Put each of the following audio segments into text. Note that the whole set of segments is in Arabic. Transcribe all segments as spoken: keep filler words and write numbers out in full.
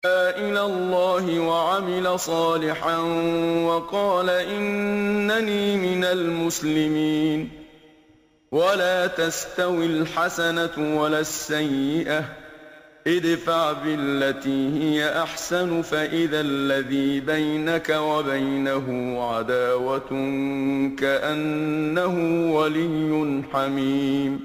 إلى الله وعمل صالحا وقال إنني من المسلمين. ولا تستوي الحسنة ولا السيئة، ادفع بالتي هي أحسن فإذا الذي بينك وبينه عداوة كأنه ولي حميم.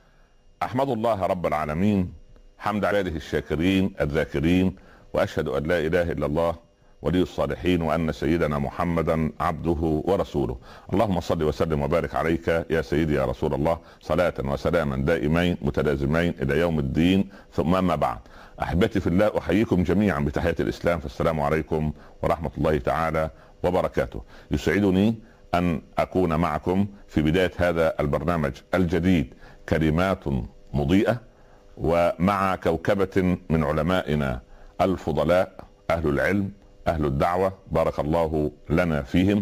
أحمد الله رب العالمين حمد عباده الشاكرين الذاكرين، وأشهد أن لا إله إلا الله ولي الصالحين، وأن سيدنا محمدا عبده ورسوله. اللهم صل وسلم وبارك عليك يا سيدي يا رسول الله، صلاة وسلاما دائمين متلازمين إلى يوم الدين. ثم ما بعد، أحبتي في الله، أحييكم جميعا بتحية الإسلام، فالسلام عليكم ورحمة الله تعالى وبركاته. يسعدني أن أكون معكم في بداية هذا البرنامج الجديد، كلمات مضيئة، ومع كوكبة من علمائنا الفضلاء، أهل العلم أهل الدعوة، بارك الله لنا فيهم.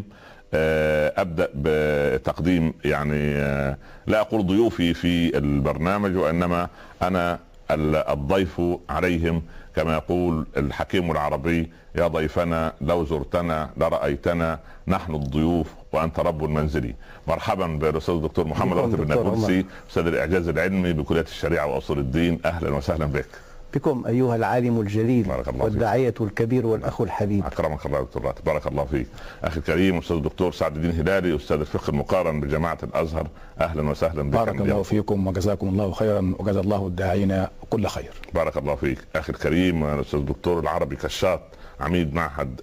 أبدأ بتقديم يعني لا أقول ضيوفي في البرنامج، وإنما أنا الضيف عليهم، كما يقول الحكيم العربي: يا ضيفنا لو زرتنا لرأيتنا، نحن الضيوف وأنت رب المنزل. مرحبا بالأستاذ الدكتور محمد راتب النابلسي، أستاذ الإعجاز العلمي بكلية الشريعة وأصول الدين. أهلا وسهلا بك. بكم أيها العالم الجليل والداعية الكبير والأخ الحبيب. أكرمك الله دكتور راتب، بارك الله فيك. أخي الكريم أستاذ الدكتور سعد الدين هلالي، أستاذ الفقه المقارن بجامعة الأزهر، أهلا وسهلا بك. بارك الله فيكم وجزاكم الله خيرا، وجزا الله الداعين كل خير. بارك الله فيك. أخي الكريم الأستاذ الدكتور العربي كشاط، عميد معهد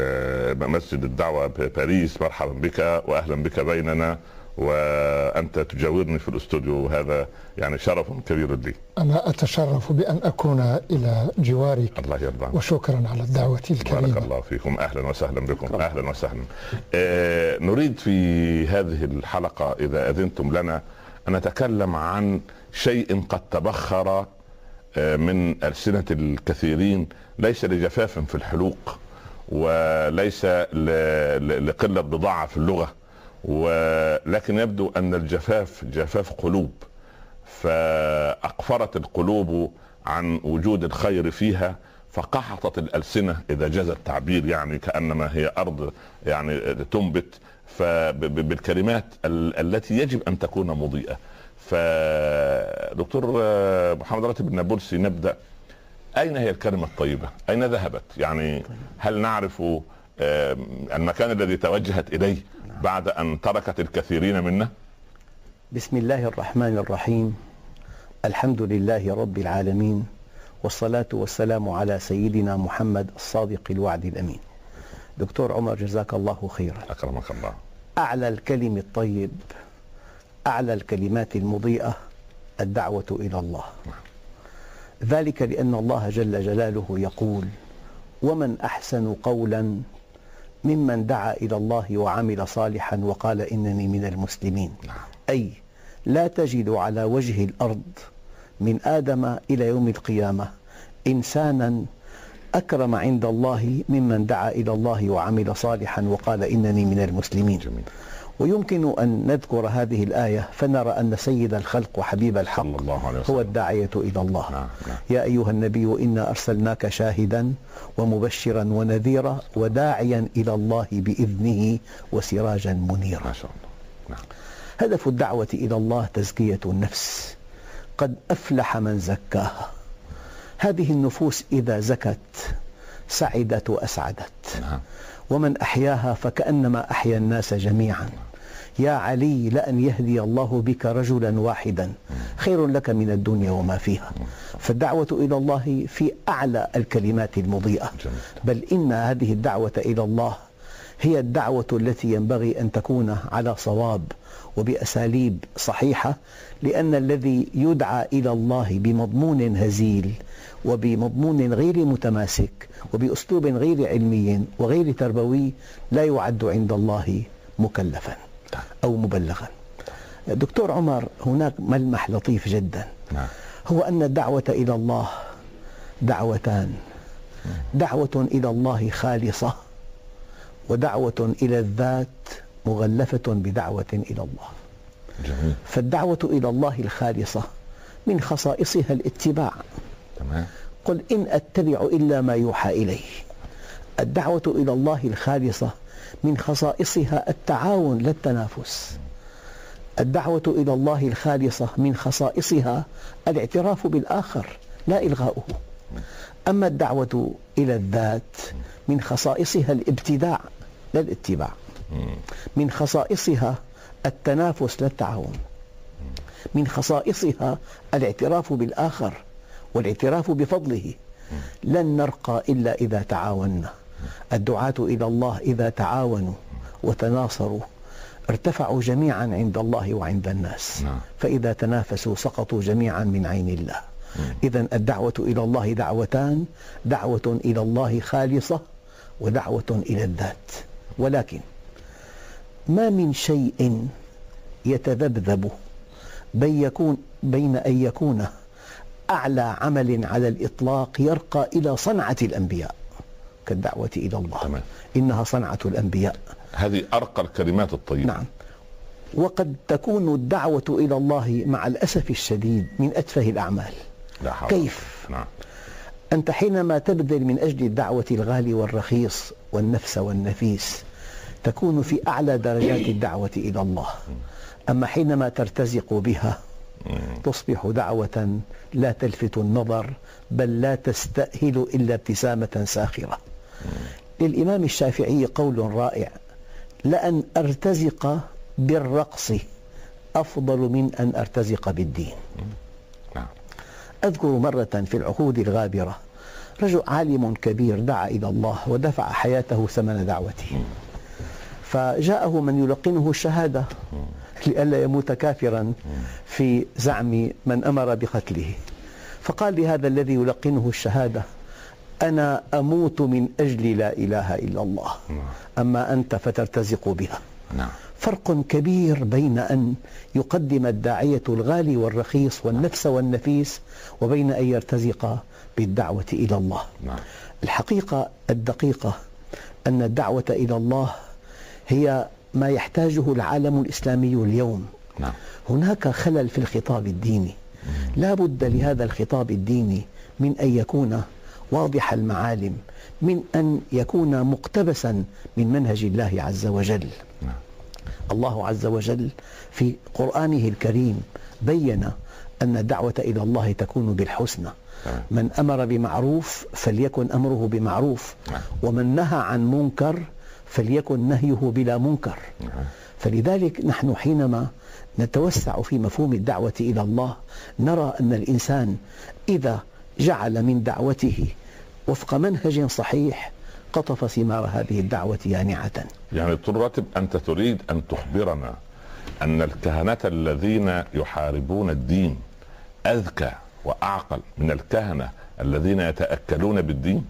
مسجد الدعوة بباريس، مرحبا بك وأهلا بك بيننا، وأنت تجاورني في الاستوديو، وهذا يعني شرف كبير لي. أنا أتشرف بأن أكون إلى جوارك. الله يرضى، وشكرا على الدعوة الكريمة. بارك الله فيكم، أهلا وسهلا بكم. أهلا وسهلا. آه نريد في هذه الحلقة إذا أذنتم لنا أن نتكلم عن شيء قد تبخر آه من ألسنة الكثيرين، ليس لجفاف في الحلوق، وليس لقلة بضاعة في اللغة، ولكن يبدو أن الجفاف جفاف قلوب، فأقفرت القلوب عن وجود الخير فيها، فقحطت الألسنة إذا جاز التعبير، يعني كأنما هي أرض يعني تنبت بالكلمات التي يجب أن تكون مضيئة. فدكتور محمد راتب النابلسي، نبدأ. أين هي الكلمة الطيبة؟ أين ذهبت؟ يعني هل نعرف المكان الذي توجهت إليه بعد أن تركت الكثيرين منا؟ بسم الله الرحمن الرحيم، الحمد لله رب العالمين، والصلاة والسلام على سيدنا محمد الصادق الوعد الأمين. دكتور عمر جزاك الله خيرا. أكرمك الله. أعلى الكلم الطيب، أعلى الكلمات المضيئة الدعوة إلى الله. ذلك لأن الله جل جلاله يقول: ومن أحسن قولا ممن دعا إلى الله وعمل صالحا وقال إنني من المسلمين. أي لا تجد على وجه الأرض من آدم إلى يوم القيامة إنسانا أكرم عند الله ممن دعا إلى الله وعمل صالحا وقال إنني من المسلمين. جميل. ويمكن أن نذكر هذه الآية فنرى أن سيد الخلق وحبيب الحق هو الداعية إلى الله. نعم. نعم. يا أيها النبي إنا أرسلناك شاهدا ومبشرا ونذيرا وداعيا إلى الله بإذنه وسراجا منيرا. ما شاء الله. نعم. هدف الدعوة إلى الله تزكية النفس، قد أفلح من زكاها. هذه النفوس إذا زكت سعدت وأسعدت. نعم. ومن أحياها فكأنما أحيا الناس جميعا. يا علي لأن يهدي الله بك رجلا واحدا خير لك من الدنيا وما فيها. فالدعوة إلى الله في أعلى الكلمات المضيئة، بل إن هذه الدعوة إلى الله هي الدعوة التي ينبغي أن تكون على صواب وبأساليب صحيحة، لأن الذي يدعى إلى الله بمضمون هزيل وبمضمون غير متماسك وبأسلوب غير علمي وغير تربوي لا يعد عند الله مكلفا أو مبلغا. دكتور عمر، هناك ملمح لطيف جدا، هو أن الدعوة إلى الله دعوتان: دعوة إلى الله خالصة، ودعوة إلى الذات مغلفة بدعوة إلى الله. جميل. فالدعوة إلى الله الخالصة من خصائصها الاتباع. تمام. قل إن أتبع إلا ما يوحى إلي. الدعوة إلى الله الخالصة من خصائصها التعاون لا التنافس. الدعوة إلى الله الخالصة من خصائصها الاعتراف بالآخر لا إلغاؤه. أما الدعوة إلى الذات من خصائصها الابتداع لا الاتباع. من خصائصها التنافس لا التعاون. من خصائصها الاعتراف بالآخر والاعتراف بفضله. لن نرقى إلا إذا تعاوننا. الدعاة إلى الله إذا تعاونوا وتناصروا ارتفعوا جميعا عند الله وعند الناس، فإذا تنافسوا سقطوا جميعا من عين الله. إذن الدعوة إلى الله دعوتان: دعوة إلى الله خالصة ودعوة إلى الذات. ولكن ما من شيء يتذبذب بين يكون بين أن يكون أعلى عمل على الإطلاق يرقى إلى صنعة الأنبياء كالدعوة إلى الله. تمام. إنها صنعة الأنبياء. هذه أرقى الكلمات الطيبة. نعم. وقد تكون الدعوة إلى الله مع الأسف الشديد من أتفه الأعمال. لا حول. كيف؟ نعم. أنت حينما تبذل من أجل الدعوة الغالي والرخيص والنفس والنفيس تكون في أعلى درجات الدعوة إلى الله. أما حينما ترتزق بها تصبح دعوة لا تلفت النظر بل لا تستأهل إلا ابتسامة ساخرة. للإمام الشافعي قول رائع: لأن أرتزق بالرقص أفضل من أن أرتزق بالدين. أذكر مرة في العهود الغابرة رجل عالم كبير دعا إلى الله ودفع حياته ثمن دعوته، فجاءه من يلقنه الشهادة لئلا يموت كافرا في زعم من أمر بقتله، فقال لهذا الذي يلقنه الشهادة: أنا أموت من أجل لا إله إلا الله، أما أنت فترتزق بها. فرق كبير بين أن يقدم الداعية الغالي والرخيص والنفس والنفيس وبين أن يرتزق بالدعوة إلى الله. الحقيقة الدقيقة أن الدعوة إلى الله هي ما يحتاجه العالم الإسلامي اليوم. هناك خلل في الخطاب الديني، لا بد لهذا الخطاب الديني من أن يكون واضح المعالم، من أن يكون مقتبسا من منهج الله عز وجل. الله عز وجل في قرآنه الكريم بين أن الدعوة إلى الله تكون بالحسنى. من أمر بمعروف فليكن أمره بمعروف، ومن نهى عن منكر فليكن نهيه بلا منكر. فلذلك نحن حينما نتوسع في مفهوم الدعوة إلى الله نرى أن الإنسان إذا جعل من دعوته وفق منهج صحيح قطف ثمار هذه الدعوة يانعة. يعني دكتور راتب، أنت تريد أن تخبرنا أن الكهنة الذين يحاربون الدين أذكى وأعقل من الكهنة الذين يتأكلون بالدين؟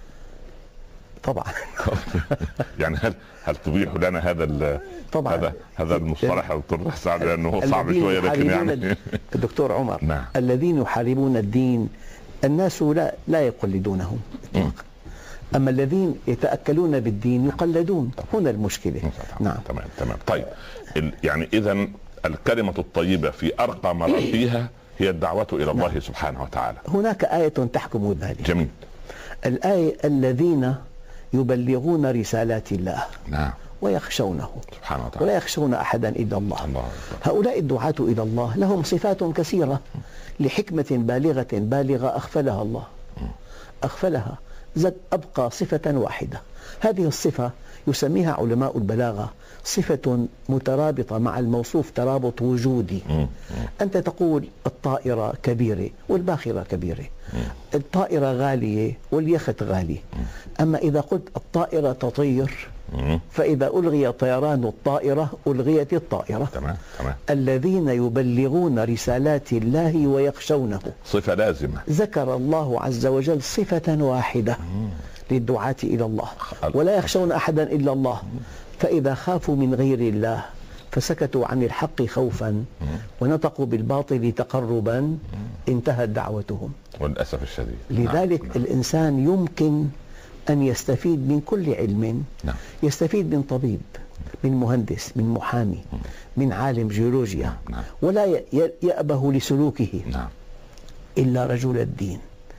طبعا. يعني هل هل تبيح لنا هذا طبعا هذا هذا المصطلح يا دكتور سعد، لأنه صعب شوية لكن يعني الدكتور عمر. نعم. الذين يحاربون الدين الناس لا لا يقلدونهم، أما الذين يتأكلون بالدين يقلدون. هنا المشكلة. نعم. تمام تمام. طيب يعني إذن الكلمة الطيبة في أرقى مراتبها هي الدعوة إلى الله. نعم. سبحانه وتعالى. هناك آية تحكم ذلك. جميل. الآية: الذين يبلغون رسالات الله. نعم. ويخشونه سبحانه وتعالى ولا يخشون أحدا إلا الله. الله. هؤلاء الدعاة إلى الله لهم صفات كثيرة لحكمة بالغة بالغة أغفلها الله، أغفلها، أبقى صفة واحدة. هذه الصفة يسميها علماء البلاغة صفة مترابطة مع الموصوف ترابط وجودي. أنت تقول الطائرة كبيرة والباخرة كبيرة، الطائرة غالية واليخت غالي. أما إذا قلت الطائرة تطير فإذا ألغي طيران الطائرة ألغيت الطائرة. تمام. تمام. الذين يبلغون رسالات الله ويخشونه، صفة لازمة. ذكر الله عز وجل صفة واحدة للدعاة إلى الله، ولا يخشون أحدا إلا الله. فإذا خافوا من غير الله فسكتوا عن الحق خوفا ونطقوا بالباطل تقربا انتهت دعوتهم والأسف الشديد. لذلك نعم. الإنسان يمكن أن يستفيد من كل علم. نعم. يستفيد من طبيب، من مهندس، من محامي، من عالم جيولوجيا. نعم. ولا يأبه لسلوكه. نعم. إلا رجل الدين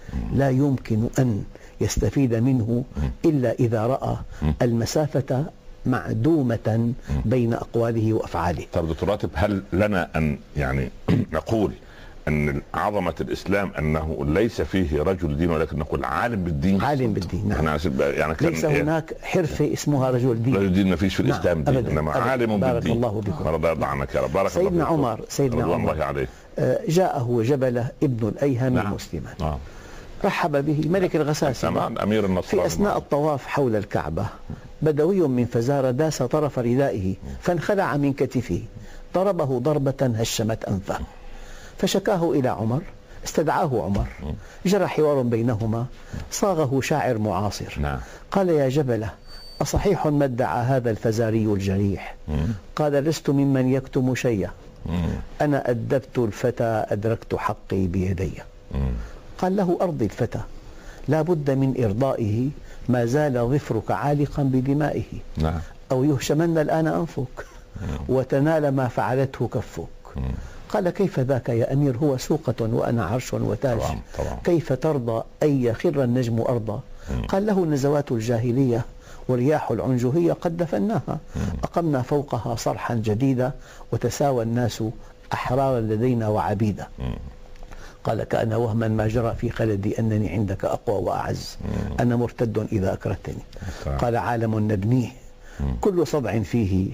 لا يمكن أن يستفيد منه إلا إذا رأى المسافة معدومة بين أقواله وأفعاله. طب دكتور راتب، هل لنا أن يعني نقول أن عظمة الإسلام أنه ليس فيه رجل دين، ولكن نقول عالم بالدين؟ عالم بالدين، نعم. يعني كان ليس هناك حرفة اسمها رجل دين. رجل دين ما فيش في نعم. الإسلام دين، إنما عالم بارك بالدين. الله بكم. رضي الله عنك يا رب. بارك سيدنا الله عمر سيدنا عمر الله عليه. جاءه جبلة ابن الأيهم نعم. مسلما. نعم. رحب به ملك الغساسنة أمير النصارى. في أثناء الطواف حول الكعبة بدوي من فزارة داس طرف ردائه فانخلع من كتفه، ضربه ضربة هشمت أنفه، فشكاه إلى عمر، استدعاه عمر، جرى حوار بينهما صاغه شاعر معاصر. نعم. قال: يا جبلة، أصحيح ما ادعى هذا الفزاري الجريح؟ قال: لست ممن يكتم شيئا، أنا أدبت الفتى أدركت حقي بيدي. قال له: أرضي الفتى، لا بد من إرضائه ما زال ظفرك عالقا بدمائه. نعم. أو يهشمن الآن أنفك وتنال ما فعلته كفك. قال: كيف ذاك يا أمير؟ هو سوقة وأنا عرش وتاج. طبعا طبعا. كيف ترضى أن يخر النجم أرضا؟ قال له: نزوات الجاهلية ورياح العنجهية قد دفناها، أقمنا فوقها صرحا جديدا وتساوى الناس أحرارا لدينا وعبيدا. قال: كأن وهما ما جرى في خلدي أنني عندك أقوى وأعز، أنا مرتد إذا أكرهتني. قال: عالم نبنيه كل صدع فيه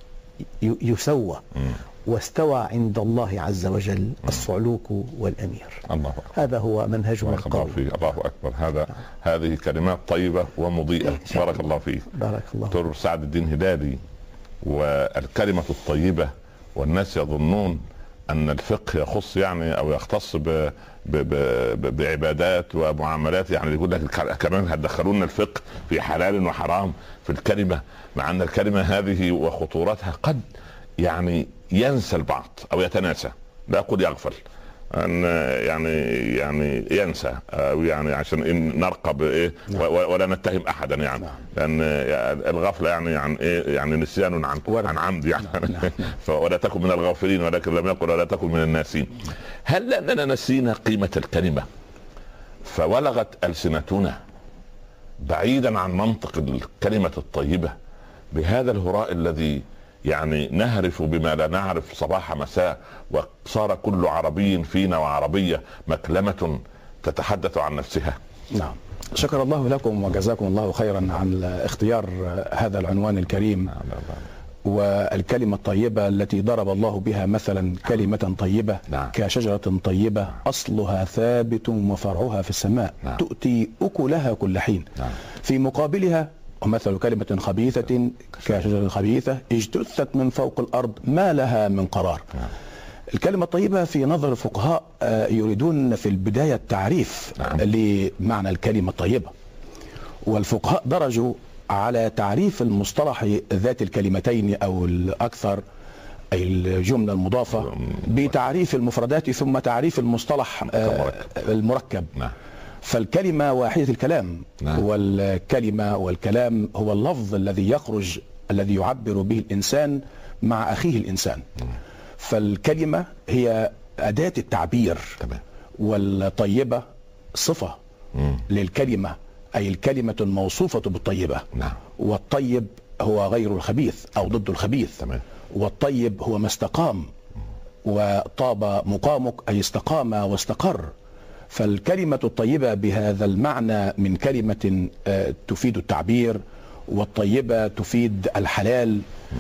يسوى، واستوى عند الله عز وجل الصعلوك والأمير. الله أكبر. هذا هو منهجنا القوي. الله أكبر. هذا هذه كلمات طيبة ومضيئة. بارك الله فيك. بارك الله. دكتور سعد الدين هلالي، والكلمة الطيبة، والناس يظنون أن الفقه يخص يعني أو يختص ب ب ب بعبادات ومعاملات، يعني يقول لك كمان هتدخلون الفقه في حلال وحرام في الكلمة، مع أن الكلمة هذه وخطورتها قد يعني ينسى البعض أو يتناسى، لا أقول يغفل، أن يعني يعني ينسى، أو يعني عشان نرقب إيه ولا نتهم أحدا يعني، لأن الغفلة يعني عن إيه يعني نسيان عن عن عمد يعني. ولا تكن من الغافلين، ولكن لم يقل ولا تكن من الناسين. هل لأننا نسينا قيمة الكلمة فولغت ألسنتنا بعيدا عن منطق الكلمة الطيبة بهذا الهراء الذي يعني نهرف بما لا نعرف صباح مساء، وصار كل عربي فينا وعربية مكلمة تتحدث عن نفسها؟ نعم. شكر الله لكم وجزاكم الله خيرا عن اختيار هذا العنوان الكريم. والكلمة الطيبة التي ضرب الله بها مثلا كلمة طيبة نعم. كشجرة طيبة أصلها ثابت وفرعها في السماء نعم. تؤتي أكلها كل حين نعم. في مقابلها ومثل كلمة خبيثة كشجرة خبيثة اجتثت من فوق الأرض ما لها من قرار. نعم. الكلمة الطيبة في نظر الفقهاء يريدون في البداية التعريف نعم. لمعنى الكلمة الطيبة، والفقهاء درجوا على تعريف المصطلح ذات الكلمتين أو الأكثر أي الجملة المضافة بتعريف المفردات ثم تعريف المصطلح المركب. نعم. فالكلمة واحدة الكلام نعم. والكلمة والكلام هو اللفظ الذي يخرج الذي يعبر به الإنسان مع أخيه الإنسان. نعم. فالكلمة هي أداة التعبير طبعا. والطيبة صفة مم. للكلمة أي الكلمة الموصوفة بالطيبة. نعم. والطيب هو غير الخبيث أو ضد الخبيث. تمام. والطيب هو ما استقام وطاب مقامك أي استقام واستقر. فالكلمة الطيبة بهذا المعنى من كلمة تفيد التعبير، والطيبة تفيد الحلال،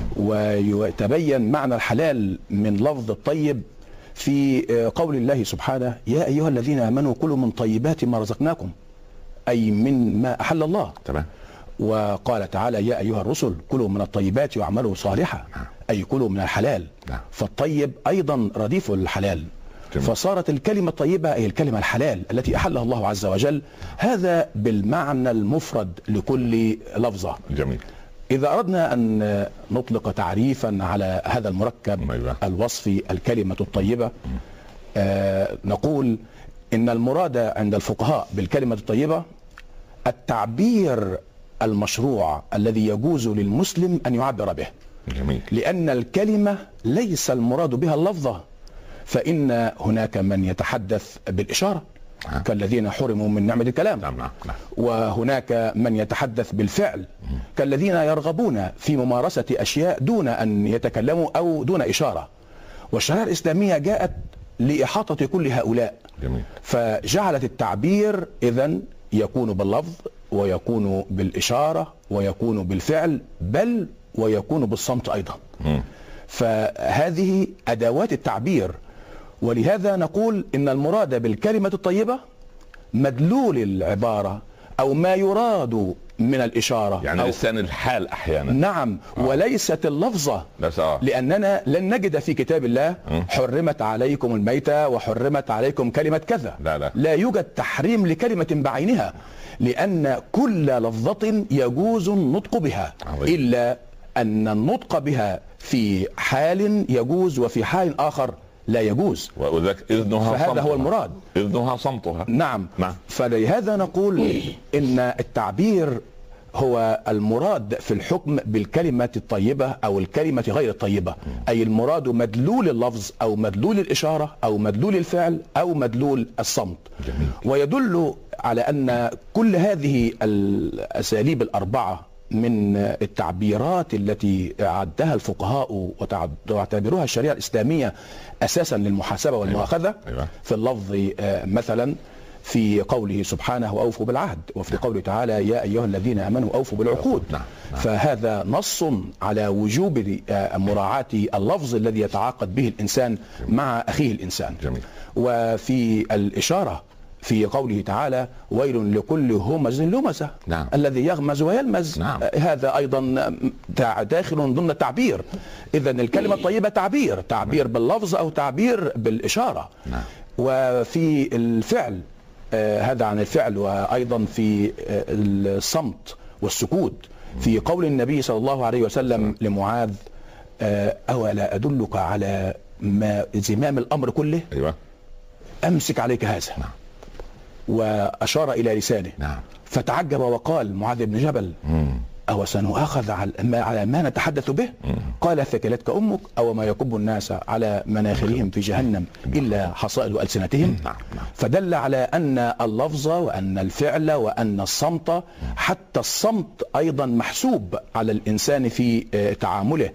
ويتبين معنى الحلال من لفظ الطيب في قول الله سبحانه: يا أيها الذين آمنوا كلوا من طيبات ما رزقناكم، أي من ما أحل الله. تمام. وقال تعالى: يا أيها الرسل كلوا من الطيبات واعملوا صالحا، أي كلوا من الحلال. فالطيب أيضا رديف الحلال. جميل. فصارت الكلمة الطيبة هي الكلمة الحلال التي أحلها الله عز وجل، هذا بالمعنى المفرد لكل لفظة. جميل. إذا أردنا أن نطلق تعريفا على هذا المركب الوصفي الكلمة الطيبة آه نقول إن المراد عند الفقهاء بالكلمة الطيبة التعبير المشروع الذي يجوز للمسلم أن يعبر به. جميل. لأن الكلمة ليس المراد بها اللفظة، فإن هناك من يتحدث بالإشارة كالذين حرموا من نعمة الكلام. نعم نعم نعم. وهناك من يتحدث بالفعل كالذين يرغبون في ممارسة أشياء دون أن يتكلموا أو دون إشارة. والشريعة الإسلامية جاءت لإحاطة كل هؤلاء. جميل. فجعلت التعبير إذن يكون باللفظ ويكون بالإشارة ويكون بالفعل بل ويكون بالصمت أيضا. م. فهذه أدوات التعبير. ولهذا نقول إن المراد بالكلمة الطيبة مدلول العبارة أو ما يراد من الإشارة، يعني لسان الحال أحيانا. نعم. آه. وليست اللفظة. آه. لأننا لن نجد في كتاب الله م. حرمت عليكم الميتة وحرمت عليكم كلمة كذا. لا, لا. لا يوجد تحريم لكلمة بعينها، لأن كل لفظة يجوز النطق بها. عظيم. إلا أن النطق بها في حال يجوز وفي حال آخر لا يجوز، وذاك إذنها فهذا صمتها. هو المراد، إذنها صمتها. نعم. نعم. فلهذا نقول إن التعبير هو المراد في الحكم بالكلمة الطيبة أو الكلمة غير الطيبة، أي المراد مدلول اللفظ أو مدلول الإشارة أو مدلول الفعل أو مدلول الصمت. جميل. ويدل على أن كل هذه الأساليب الأربعة من التعبيرات التي عدها الفقهاء وتعتبرها الشريعة الإسلامية أساسا للمحاسبة والمؤاخذة. أيوة. في اللفظ مثلا في قوله سبحانه وأوفوا بالعهد، وفي قوله تعالى يا أيها الذين آمنوا أوفوا بالعقود. نعم. نعم. فهذا نص على وجوب مراعاة اللفظ الذي يتعاقد به الإنسان مع أخيه الإنسان. جميل. وفي الإشارة في قوله تعالى ويل لكل همز لمزة. نعم. الذي يغمز ويلمز. نعم. هذا أيضا داخل ضمن التعبير. إذن الكلمة الطيبة تعبير تعبير باللفظ أو تعبير بالإشارة. نعم. وفي الفعل آه هذا عن الفعل، وأيضا في آه الصمت والسكوت. في قول النبي صلى الله عليه وسلم لمعاذ آه أولا أدلك على ما زمام الأمر كله. أيوة. أمسك عليك هذا. نعم. وأشار إلى لسانه. نعم. فتعجب وقال معاذ بن جبل مم. أو سنؤاخذ على ما نتحدث به؟ مم. قال ثكلتك أمك أو ما يكب الناس على مناخرهم في جهنم إلا حصائد ألسنتهم. نعم. نعم. فدل على أن اللفظ وأن الفعل وأن الصمت، حتى الصمت أيضا محسوب على الإنسان في تعامله،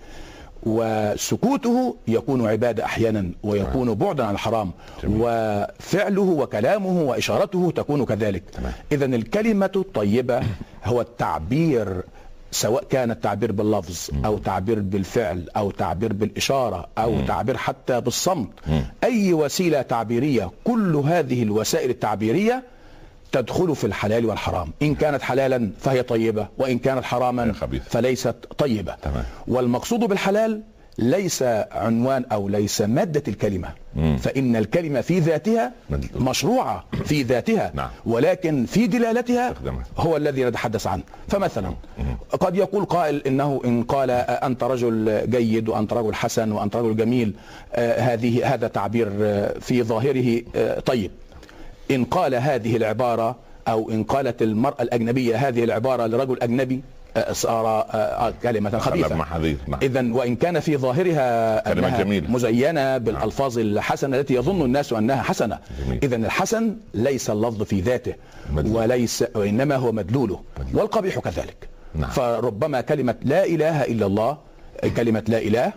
وسكوته يكون عبادة أحيانا ويكون بعدا عن الحرام. جميل. وفعله وكلامه وإشارته تكون كذلك. إذن الكلمة الطيبة هو التعبير، سواء كان التعبير باللفظ أو تعبير بالفعل أو تعبير بالإشارة أو م. تعبير حتى بالصمت. م. أي وسيلة تعبيرية، كل هذه الوسائل التعبيري تدخل في الحلال والحرام. إن كانت حلالا فهي طيبة، وإن كانت حراما فليست طيبة. تمام. والمقصود بالحلال ليس عنوان أو ليس مادة الكلمة. مم. فإن الكلمة في ذاتها مشروعة في ذاتها. نعم. ولكن في دلالتها هو الذي نتحدث عنه. فمثلا مم. قد يقول قائل إنه إن قال أنت رجل جيد وأنت رجل حسن وأنت رجل جميل، آه هذه هذا تعبير آه في ظاهره آه طيب. إن قال هذه العبارة أو إن قالت المرأة الأجنبية هذه العبارة لرجل أجنبي صار كلمة خبيثة. إذن وإن كان في ظاهرها أنها مزينة بالألفاظ الحسنة التي يظن الناس أنها حسنة. إذن الحسن ليس اللفظ في ذاته وليس، وإنما هو مدلوله. والقبيح كذلك. نعم. فربما كلمة لا إله إلا الله، كلمة لا إله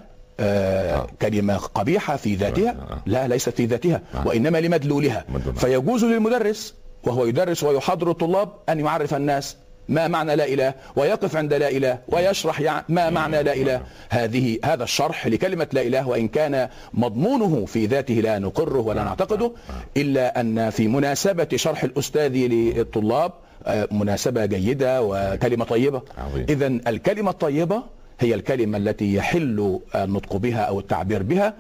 آه كلمة قبيحة في ذاتها، لا ليست في ذاتها، وإنما لمدلولها. فيجوز للمدرس وهو يدرس ويحاضر الطلاب أن يعرف الناس ما معنى لا إله، ويقف عند لا إله ويشرح ما معنى لا إله. هذه هذا الشرح لكلمة لا إله، وإن كان مضمونه في ذاته لا نقره ولا نعتقده، إلا أن في مناسبة شرح الأستاذ للطلاب مناسبة جيدة وكلمة طيبة. إذن الكلمة الطيبة هي الكلمة التي يحل النطق بها أو التعبير بها،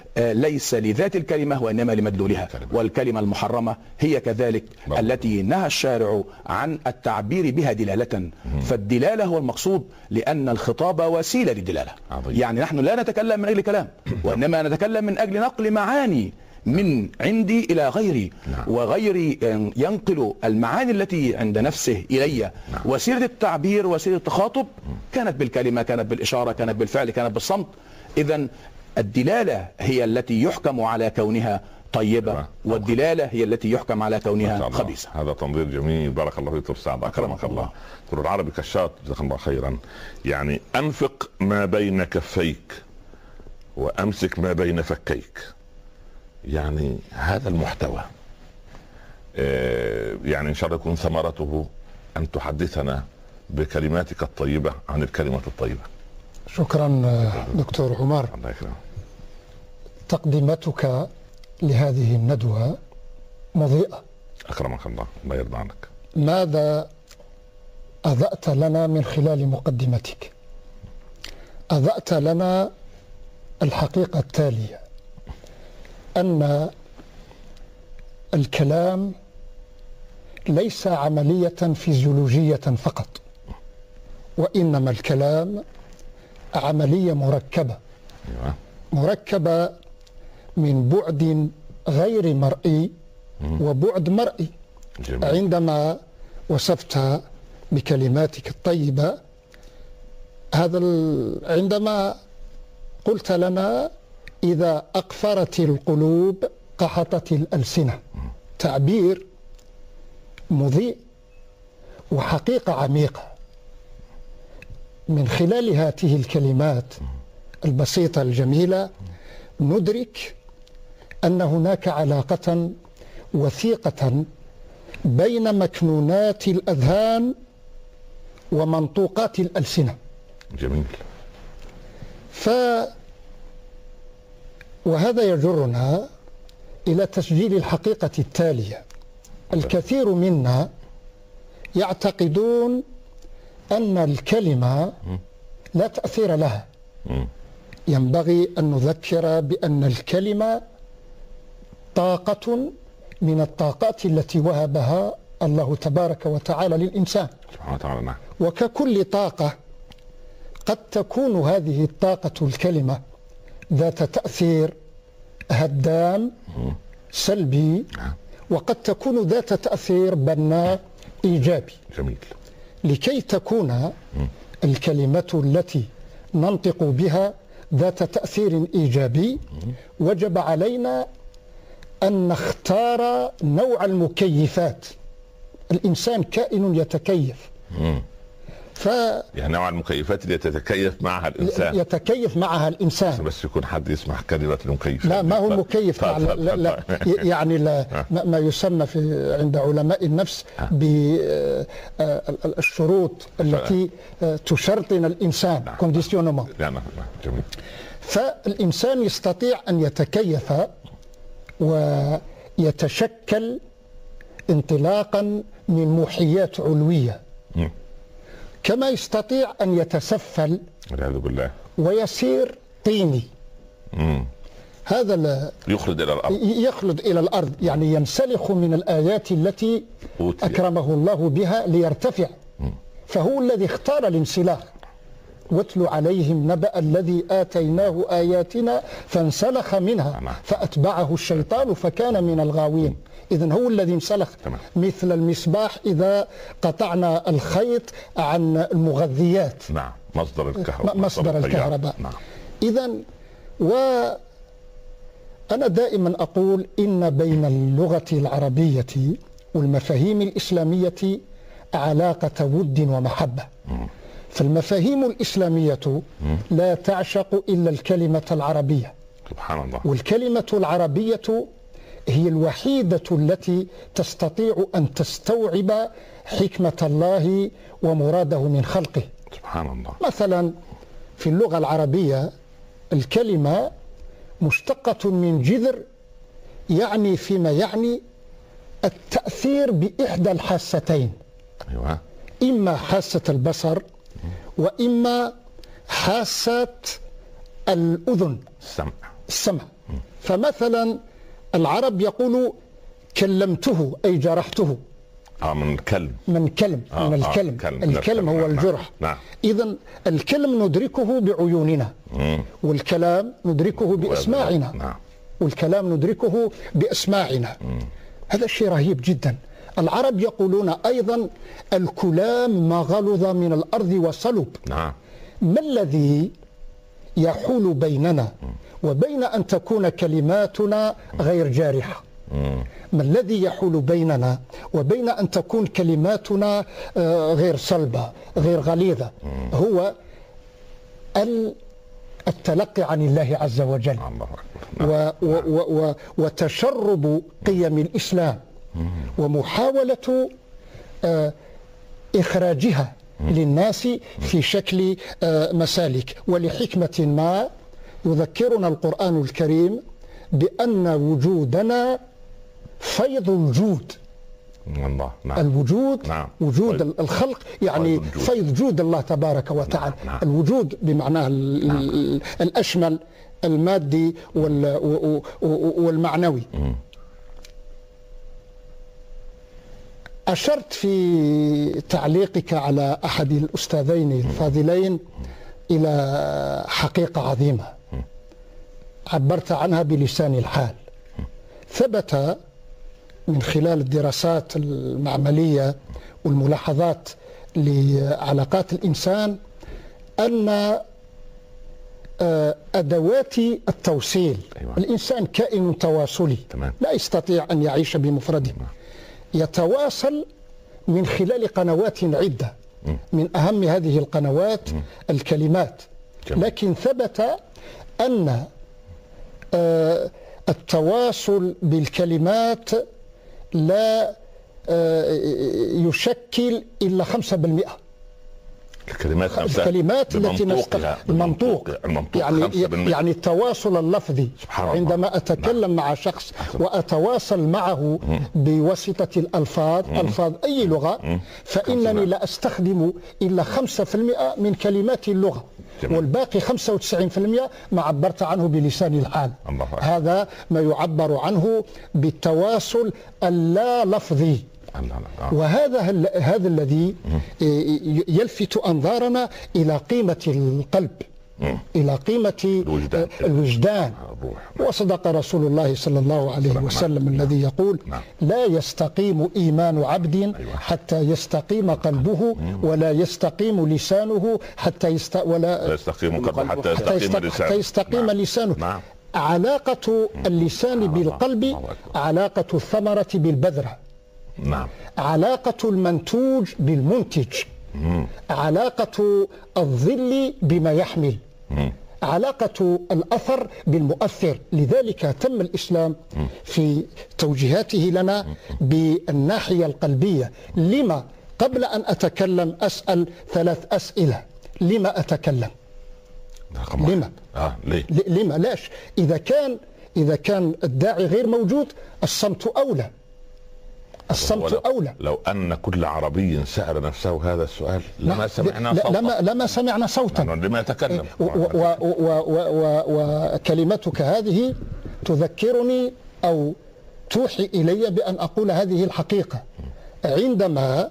ليس لذات الكلمة وإنما لمدلولها. والكلمة المحرمة هي كذلك بقى. التي نهى الشارع عن التعبير بها دلالة. مم. فالدلالة هو المقصود، لأن الخطاب وسيلة للدلالة. عظيم. يعني نحن لا نتكلم من أجل كلام، وإنما نتكلم من أجل نقل معاني من عندي إلى غيري. نعم. وغيري ينقل المعاني التي عند نفسه إلي. نعم. وسيلة التعبير وسيلة التخاطب كانت بالكلمة، كانت بالإشارة، كانت بالفعل، كانت بالصمت. إذن الدلالة هي التي يحكم على كونها طيبة، والدلالة هي التي يحكم على كونها خبيثة. هذا تنظير جميل، بارك الله فيك دكتور سعد، أكرمك الله. دكتور العربي كشاط، جزاك الله خيرا. يعني أنفق ما بين كفيك وأمسك ما بين فكيك. يعني هذا المحتوى يعني إن شاء الله يكون ثمرته أن تحدثنا بكلماتك الطيبة عن الكلمة الطيبة. شكرا دكتور عمر. الله يكرمك. تقديمتك لهذه الندوة مضيئة. أكرمك الله، الله يرضى عنك. ماذا أضأت لنا من خلال مقدمتك؟ أضأت لنا الحقيقة التالية، أن الكلام ليس عملية فيزيولوجية فقط، وإنما الكلام عملية مركبة مركبة من بعد غير مرئي وبعد مرئي. جميل. عندما وصفت بكلماتك الطيبة هذا عندما قلت لنا إذا أقفرت القلوب قحطت الألسنة، تعبير مضيء وحقيقة عميقة. من خلال هذه الكلمات البسيطة الجميلة ندرك أن هناك علاقة وثيقة بين مكنونات الأذهان ومنطوقات الألسنة. جميل. ف وهذا يجرنا إلى تسجيل الحقيقة التالية: الكثير منا يعتقدون أن الكلمة لا تأثير لها. ينبغي أن نذكر بأن الكلمة طاقة من الطاقات التي وهبها الله تبارك وتعالى للإنسان سبحانه وتعالى. وككل طاقة قد تكون هذه الطاقة الكلمة ذات تأثير هدام سلبي، وقد تكون ذات تأثير بناء إيجابي. جميل. لكي تكون الكلمة التي ننطق بها ذات تأثير إيجابي وجب علينا أن نختار نوع المكيفات. الإنسان كائن يتكيف. ف يعني نوع المكيفات اللي تتكيف معها الإنسان يتكيف معها الإنسان. بس يكون حد يسمع كلمة المكيف. لا، ما هو المكيف. لا لا لا يعني لا ما يسمى في عند علماء النفس بالشروط التي تشرطن الإنسان، كونديسيونمون. جميل. فالإنسان يستطيع أن يتكيف ويتشكل انطلاقا من موحيات علوية، م. كما يستطيع أن يتسفل والعياذ بالله ويصير طيني. مم. هذا لا يخلد إلى الأرض يخلد إلى الأرض يعني ينسلخ من الآيات التي أوتي. أكرمه الله بها ليرتفع. مم. فهو الذي اختار الانسلاخ. واتل عليهم نبأ الذي آتيناه آياتنا فانسلخ منها فأتبعه الشيطان فكان من الغاوين. إذن هو الذي انسلخ. مثل المصباح إذا قطعنا الخيط عن المغذيات. نعم، مصدر الكهرباء. مصدر الكهرباء. نعم. إذن وأنا دائما أقول إن بين اللغة العربية والمفاهيم الإسلامية علاقة ود ومحبة. م. فالمفاهيم الإسلامية لا تعشق إلا الكلمة العربية. سبحان الله. والكلمة العربية هي الوحيدة التي تستطيع أن تستوعب حكمة الله ومراده من خلقه. سبحان الله. مثلا في اللغة العربية الكلمة مشتقة من جذر يعني فيما يعني التأثير بإحدى الحاستين. أيوة. إما حاسة البصر وإما حاسة الأذن، السمع. السمع. فمثلا العرب يقولوا كلمته أي جرحته. آه من الكلم. من كلم آه من الكلم. آه كلم. الكلم هو الجرح. نعم. إذن الكلم ندركه بعيوننا. مم. والكلام ندركه بأسماعنا. نعم. والكلام ندركه بأسماعنا. مم. هذا شيء رهيب جدا. العرب يقولون أيضا الكلام ما غلظ من الأرض وصلب. نعم. ما الذي يحول بيننا وبين أن تكون كلماتنا غير جارحة. ما الذي يحول بيننا وبين أن تكون كلماتنا غير صلبة غير غليظة؟ هو التلقي عن الله عز وجل و و و وتشرب قيم الإسلام ومحاولة إخراجها للناس في شكل مسالك. ولحكمة ما يذكرنا القرآن الكريم بأن وجودنا فيض الجود. الله. نعم. الوجود نعم. وجود فيض. الخلق يعني فيض, فيض جود الله تبارك وتعالى. نعم. نعم. الوجود بمعناه نعم. الأشمل المادي والمعنوي. م. أشرت في تعليقك على أحد الأستاذين الفاضلين إلى حقيقة عظيمة عبرت عنها بلسان الحال. ثبت من خلال الدراسات المعملية والملاحظات لعلاقات الإنسان أن أدوات التوصيل، أيوة. الإنسان كائن تواصلي، تمام. لا يستطيع أن يعيش بمفرده، يتواصل من خلال قنوات عدة، م. من أهم هذه القنوات م. الكلمات. جميل. لكن ثبت أن آه التواصل بالكلمات لا آه يشكل إلا خمسة بالمئة. الكلمات الكلمات التي نستخدمها المنطوق يعني يعني التواصل اللفظي. عندما أتكلم نعم. مع شخص وأتواصل معه م. بواسطة الألفاظ م. ألفاظ أي لغة م. فإنني لا أستخدم إلا خمسة بالمئة من كلمات اللغة. جميل. والباقي خمسة وتسعين بالمئة ما عبرت عنه بلسان الحال. هذا ما يعبر عنه بالتواصل اللا لفظي. وهذا هذا الذي يلفت أنظارنا إلى قيمة القلب، إلى قيمة الوجدان, الوجدان. وصدق رسول الله صلى الله عليه وسلم الذي يقول لا يستقيم إيمان عبد حتى يستقيم قلبه ولا يستقيم لسانه حتى يست... ولا يستقيم قلبه حتى يستقيم, حتى يستقيم لسانه. نعم. علاقة اللسان بالقلب علاقة الثمرة بالبذرة. نعم. علاقة المنتوج بالمنتج. مم. علاقة الظل بما يحمل. مم. علاقة الأثر بالمؤثر. لذلك تم الإسلام مم. في توجيهاته لنا مم. بالناحية القلبية. لما قبل أن أتكلم أسأل ثلاث أسئلة. لما أتكلم؟ لما؟ آه. ليه؟ لما؟ لاش إذا كان إذا كان الداعي غير موجود الصمت أولى. الصمت أولى. لو أن كل عربي سأل نفسه هذا السؤال لما سمعنا صوتا. لما, لما سمعنا صوتا. لما يتكلم. وكلمتك هذه تذكرني أو توحي إلي بأن أقول هذه الحقيقة. عندما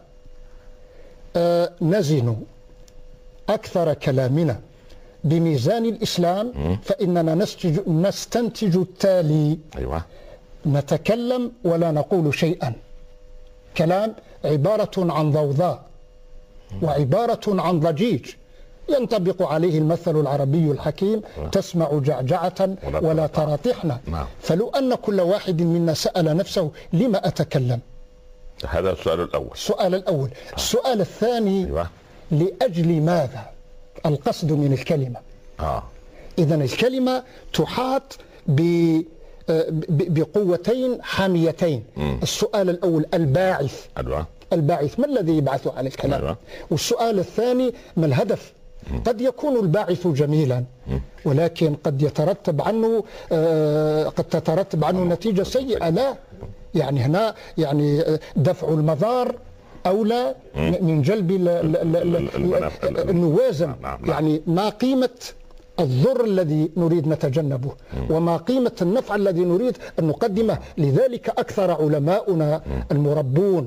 نزن أكثر كلامنا بميزان الإسلام فإننا نستنتج التالي. أيوة. نتكلم ولا نقول شيئا. كلام عبارة عن ضوضاء وعبارة عن ضجيج ينطبق عليه المثل العربي الحكيم تسمع جعجعة ولا ترى طحنا. فلو أن كل واحد منا سأل نفسه لما أتكلم؟ هذا السؤال الأول. السؤال الأول. السؤال الثاني أيوة. لأجل ماذا؟ القصد من الكلمة. آه. إذن الكلمة تحاط ب بقوتين حاميتين. مم. السؤال الأول الباعث. أدوى. الباعث ما الذي يبعث على الكلام؟ أدوى. والسؤال الثاني ما الهدف؟ مم. قد يكون الباعث جميلا مم. ولكن قد يترتب عنه آه قد تترتب عنه مم. نتيجة سيئة. لا يعني هنا يعني دفع المضار أولى مم. من جلب النوازن. يعني ما قيمة الضر الذي نريد نتجنبه وما قيمة النفع الذي نريد أن نقدمه. لذلك أكثر علماؤنا المربون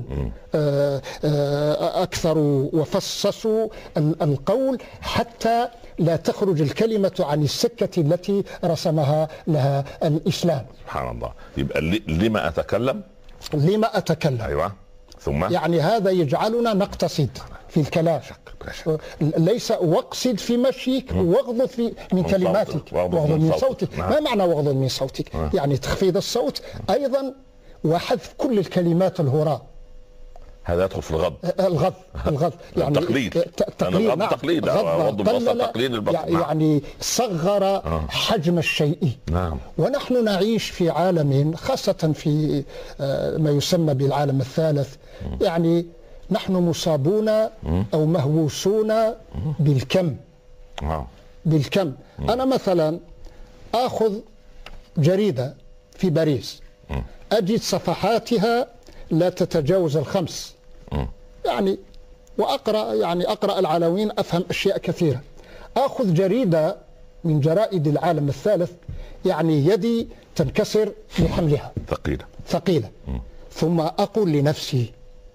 أكثر وفصصوا القول حتى لا تخرج الكلمة عن السكة التي رسمها لها الإسلام. سبحان الله. يبقى لما أتكلم؟ لما أتكلم. أيوة. ثم يعني هذا يجعلنا نقتصد في الكلام، ليس واقصد في مشيك واغضض في من كلماتك، واغضض من صوتك. ما معنى واغضض من صوتك؟ يعني تخفيض الصوت أيضا وحذف كل الكلمات الهراء. هذا يدخل في الغض. الغض الغض يعني التقليد. التقليد. نعم. تقليد. قلل يعني صغر حجم الشيء. نعم. ونحن نعيش في عالم، خاصة في ما يسمى بالعالم الثالث، يعني نحن مصابون أو مهووسون بالكم. بالكم. أنا مثلا أخذ جريدة في باريس، أجد صفحاتها لا تتجاوز الخمس، يعني وأقرأ يعني أقرأ العناوين، أفهم أشياء كثيرة. أخذ جريدة من جرائد العالم الثالث، يعني يدي تنكسر لحملها، ثقيلة ثقيلة. ثم أقول لنفسي: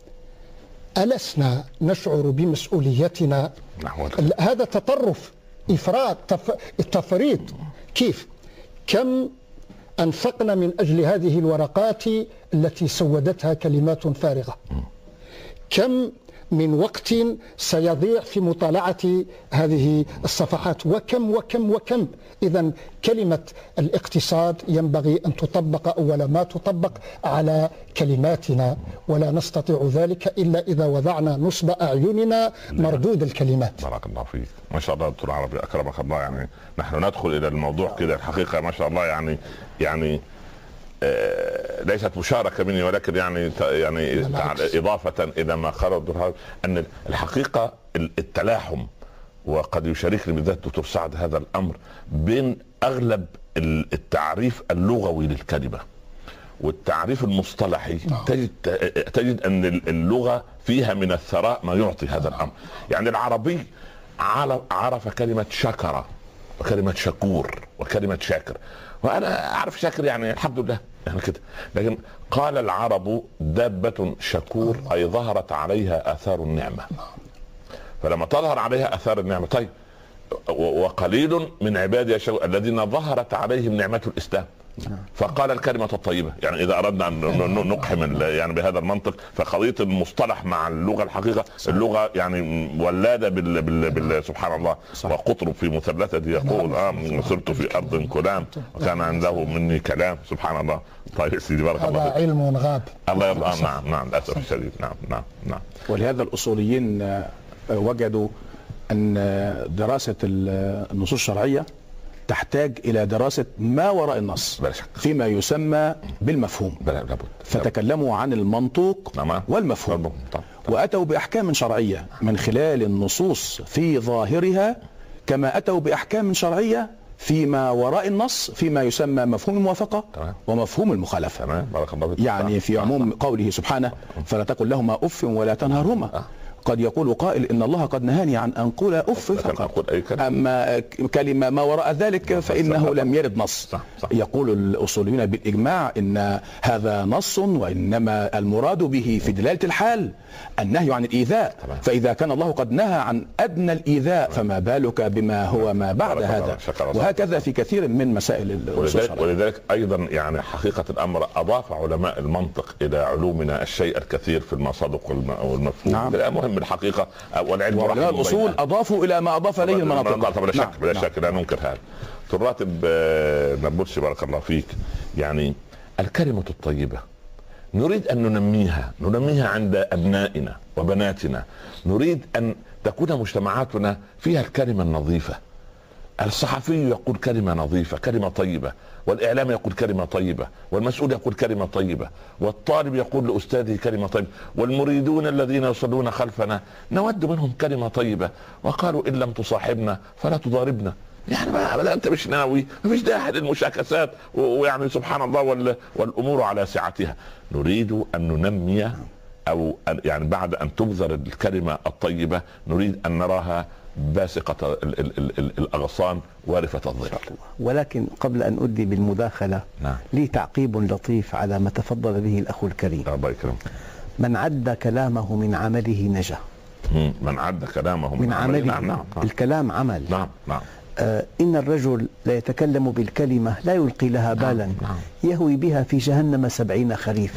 ألسنا نشعر بمسؤوليتنا؟ هذا تطرف، إفراط، تفريط. كيف؟ كم أنفقنا من أجل هذه الورقات التي سودتها كلمات فارغة؟ كم من وقت سيضيع في مطالعة هذه الصفحات؟ وكم وكم وكم. إذن كلمة الاقتصاد ينبغي أن تطبق أول ما تطبق على كلماتنا، ولا نستطيع ذلك إلا إذا وضعنا نصب أعيننا مردود الكلمات. بارك الله فيك. ما شاء الله دكتور عربي، أكرمك الله. يعني نحن ندخل إلى الموضوع كده الحقيقة ما شاء الله، يعني يعني آه ليست مشاركة مني، ولكن يعني يعني إضافة إلى ما قال الدكتور أن الحقيقة التلاحم، وقد يشاركني بالذات دكتور سعد هذا الأمر، بين أغلب التعريف اللغوي للكلمة والتعريف المصطلحي. تجد تجد أن اللغة فيها من الثراء ما يعطي هذا الأمر. يعني العربي عرف كلمة شكر وكلمة شكور وكلمة شاكر، وأنا أعرف شاكر يعني الحمد لله يعني كده. لكن قال العرب: دابة شكور، أي ظهرت عليها آثار النعمة. فلما تظهر عليها آثار النعمة، طيب وقليل من عبادي الشكور الذين ظهرت عليهم نعمة الإسلام. فقال الكلمة الطيبة. يعني إذا أردنا أن نقحم يعني بهذا المنطق، فقضية المصطلح مع اللغة الحقيقة، اللغة يعني ولادة بال بال بال سبحان الله. وقطر في مثلثة يقول: آه صرت في أرض كلام وكان عنده مني كلام. سبحان الله. طيب سيدي بارك الله فيك. هذا علم غاب. الله يرضى. آه نعم نعم للأسف الشديد. نعم نعم نعم. ولهذا الأصوليين وجدوا أن دراسة النصوص الشرعية تحتاج إلى دراسة ما وراء النص فيما يسمى بالمفهوم، فتكلموا عن المنطوق والمفهوم، وأتوا بأحكام شرعية من خلال النصوص في ظاهرها، كما أتوا بأحكام شرعية فيما وراء النص فيما يسمى مفهوم الموافقة ومفهوم المخالفة. يعني في عموم قوله سبحانه: فلا تقل لهما أف ولا تنهرهما. قد يقول قائل: إن الله قد نهاني عن أن أقول أف فقط، أما كلمة ما وراء ذلك فإنه لم يرد نص. صح صح. يقول الأصوليون بالإجماع إن هذا نص، وإنما المراد به في دلالة الحال النهي عن الإيذاء. فإذا كان الله قد نهى عن أدنى الإيذاء فما بالك بما هو ما بعد هذا. وهكذا في كثير من مسائل الأصول. ولذلك أيضا يعني حقيقة الأمر أضاف علماء المنطق إلى علومنا الشيء الكثير في المصادق والمفهوم. نعم. بالحقيقة والعلم وعلماء الأصول أضافوا إلى ما أضاف إليه المناطق. بلا شك بلا شك لا ننكر هذا. الراتب نبوتش بارك الله فيك. يعني الكلمة الطيبة نريد أن ننميها ننميها عند أبنائنا وبناتنا. نريد أن تكون مجتمعاتنا فيها الكلمة النظيفة. الصحفي يقول كلمة نظيفة، كلمة طيبة، والإعلام يقول كلمة طيبة، والمسؤول يقول كلمة طيبة، والطالب يقول لأستاذه كلمة طيبة، والمريدون الذين يصلون خلفنا نود منهم كلمة طيبة. وقالوا: إن لم تصاحبنا فلا تضاربنا. يعني ما أنت مش ناوي، مفيش داعي للمشاكسات، ويعني سبحان الله والأمور على سعتها. نريد أن ننمي، أو يعني بعد أن تبذر الكلمة الطيبة نريد أن نراها باسقة الأغصان وارفة الظل. ولكن قبل أن أدي بالمداخلة، نعم. لي تعقيب لطيف على ما تفضل به الأخ الكريم. الله يكرمك. من عد كلامه من عمله نجا. من عد كلامه من, من عمله, عمله. نعم نعم. الكلام عمل. نعم نعم. آه إن الرجل لا يتكلم بالكلمة لا يلقي لها بالا، نعم. نعم. يهوي بها في جهنم سبعين خريفا.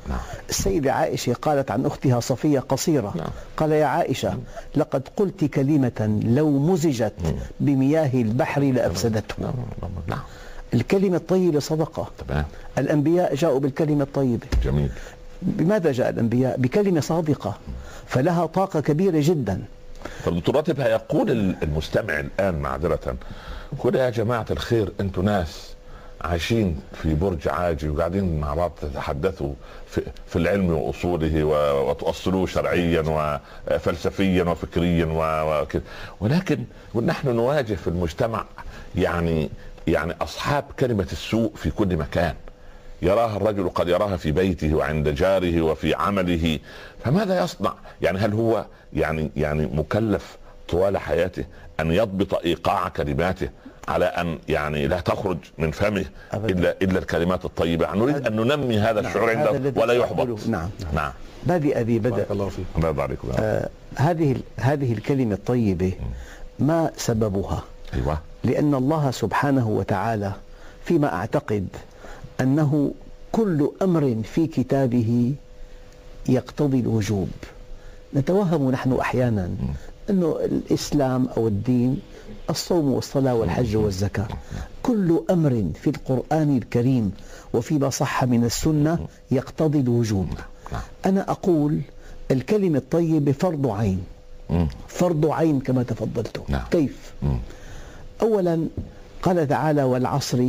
نعم. السيدة عائشة قالت عن أختها صفية قصيرة، نعم. قال يا عائشة لقد قلت كلمة لو مزجت بمياه البحر لأفسدته. نعم. نعم. الكلمة الطيبة صدقة. تمام. الأنبياء جاءوا بالكلمة الطيبة. جميل. بماذا جاء الأنبياء؟ بكلمة صادقة فلها طاقة كبيرة جدا. فالدكتور راتب هيقول المستمع الآن معذرة، كل يا جماعة الخير أنتم ناس عايشين في برج عاجي وقاعدين مع بعض تتحدثوا في, في العلم وأصوله وتؤصلوه شرعيا وفلسفيا وفكريا وكذا، ولكن ونحن نواجه في المجتمع يعني يعني أصحاب كلمة السوء في كل مكان، يراها الرجل قد يراها في بيته وعند جاره وفي عمله، فماذا يصنع؟ يعني هل هو يعني يعني مكلف طوال حياته أن يضبط إيقاع كلماته على أن يعني لا تخرج من فمه إلا إلا الكلمات الطيبة؟ نريد أن ننمي هذا الشعور نعم. عنده ولا يحبط. نعم نعم. بادئ أبي بدأ. بارك الله فيك. الله يرضى عليكم. آه هذه هذه الكلمة الطيبة ما سببها؟ أيوة. لأن الله سبحانه وتعالى فيما أعتقد أنه كل أمر في كتابه يقتضي الوجوب. نتوهم نحن أحيانا أنه الإسلام أو الدين الصوم والصلاة والحج والزكاة، كل أمر في القرآن الكريم وفيما صح من السنة يقتضي الوجوب. أنا أقول الكلمة الطيبة فرض عين، فرض عين كما تفضلت. كيف؟ أولا قال تعالى والعصر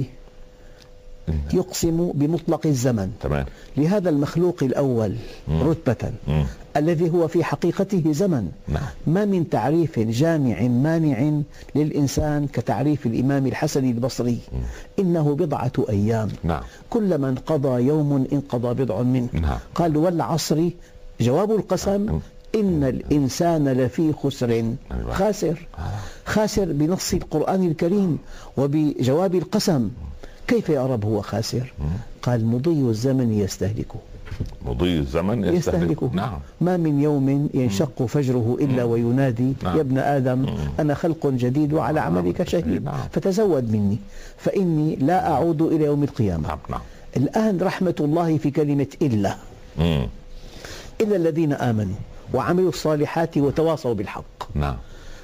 يقسم بمطلق الزمن. تمام. لهذا المخلوق الأول مم. رتبة مم. الذي هو في حقيقته زمن. نعم. ما من تعريف جامع مانع للإنسان كتعريف الإمام الحسن البصري مم. إنه بضعة أيام. نعم. كل من قضى يوم انقضى بضع منه. نعم. قال والعصر جواب القسم نعم. إن الإنسان لفي خسر. خاسر. خاسر بنص القرآن الكريم وبجواب القسم. كيف يا رب هو خاسر؟ قال مضي الزمن يستهلكه. مضي الزمن يستهلكه. يستهلكه. نعم. ما من يوم ينشق فجره إلا وينادي نعم. يا ابن آدم أنا خلق جديد وعلى عملك شهيد نعم. فتزود مني فإني لا أعود إلى يوم القيامة. نعم. نعم. الآن رحمة الله في كلمة إلا مم. إلا الذين آمنوا وعملوا الصالحات وتواصوا بالحق. نعم.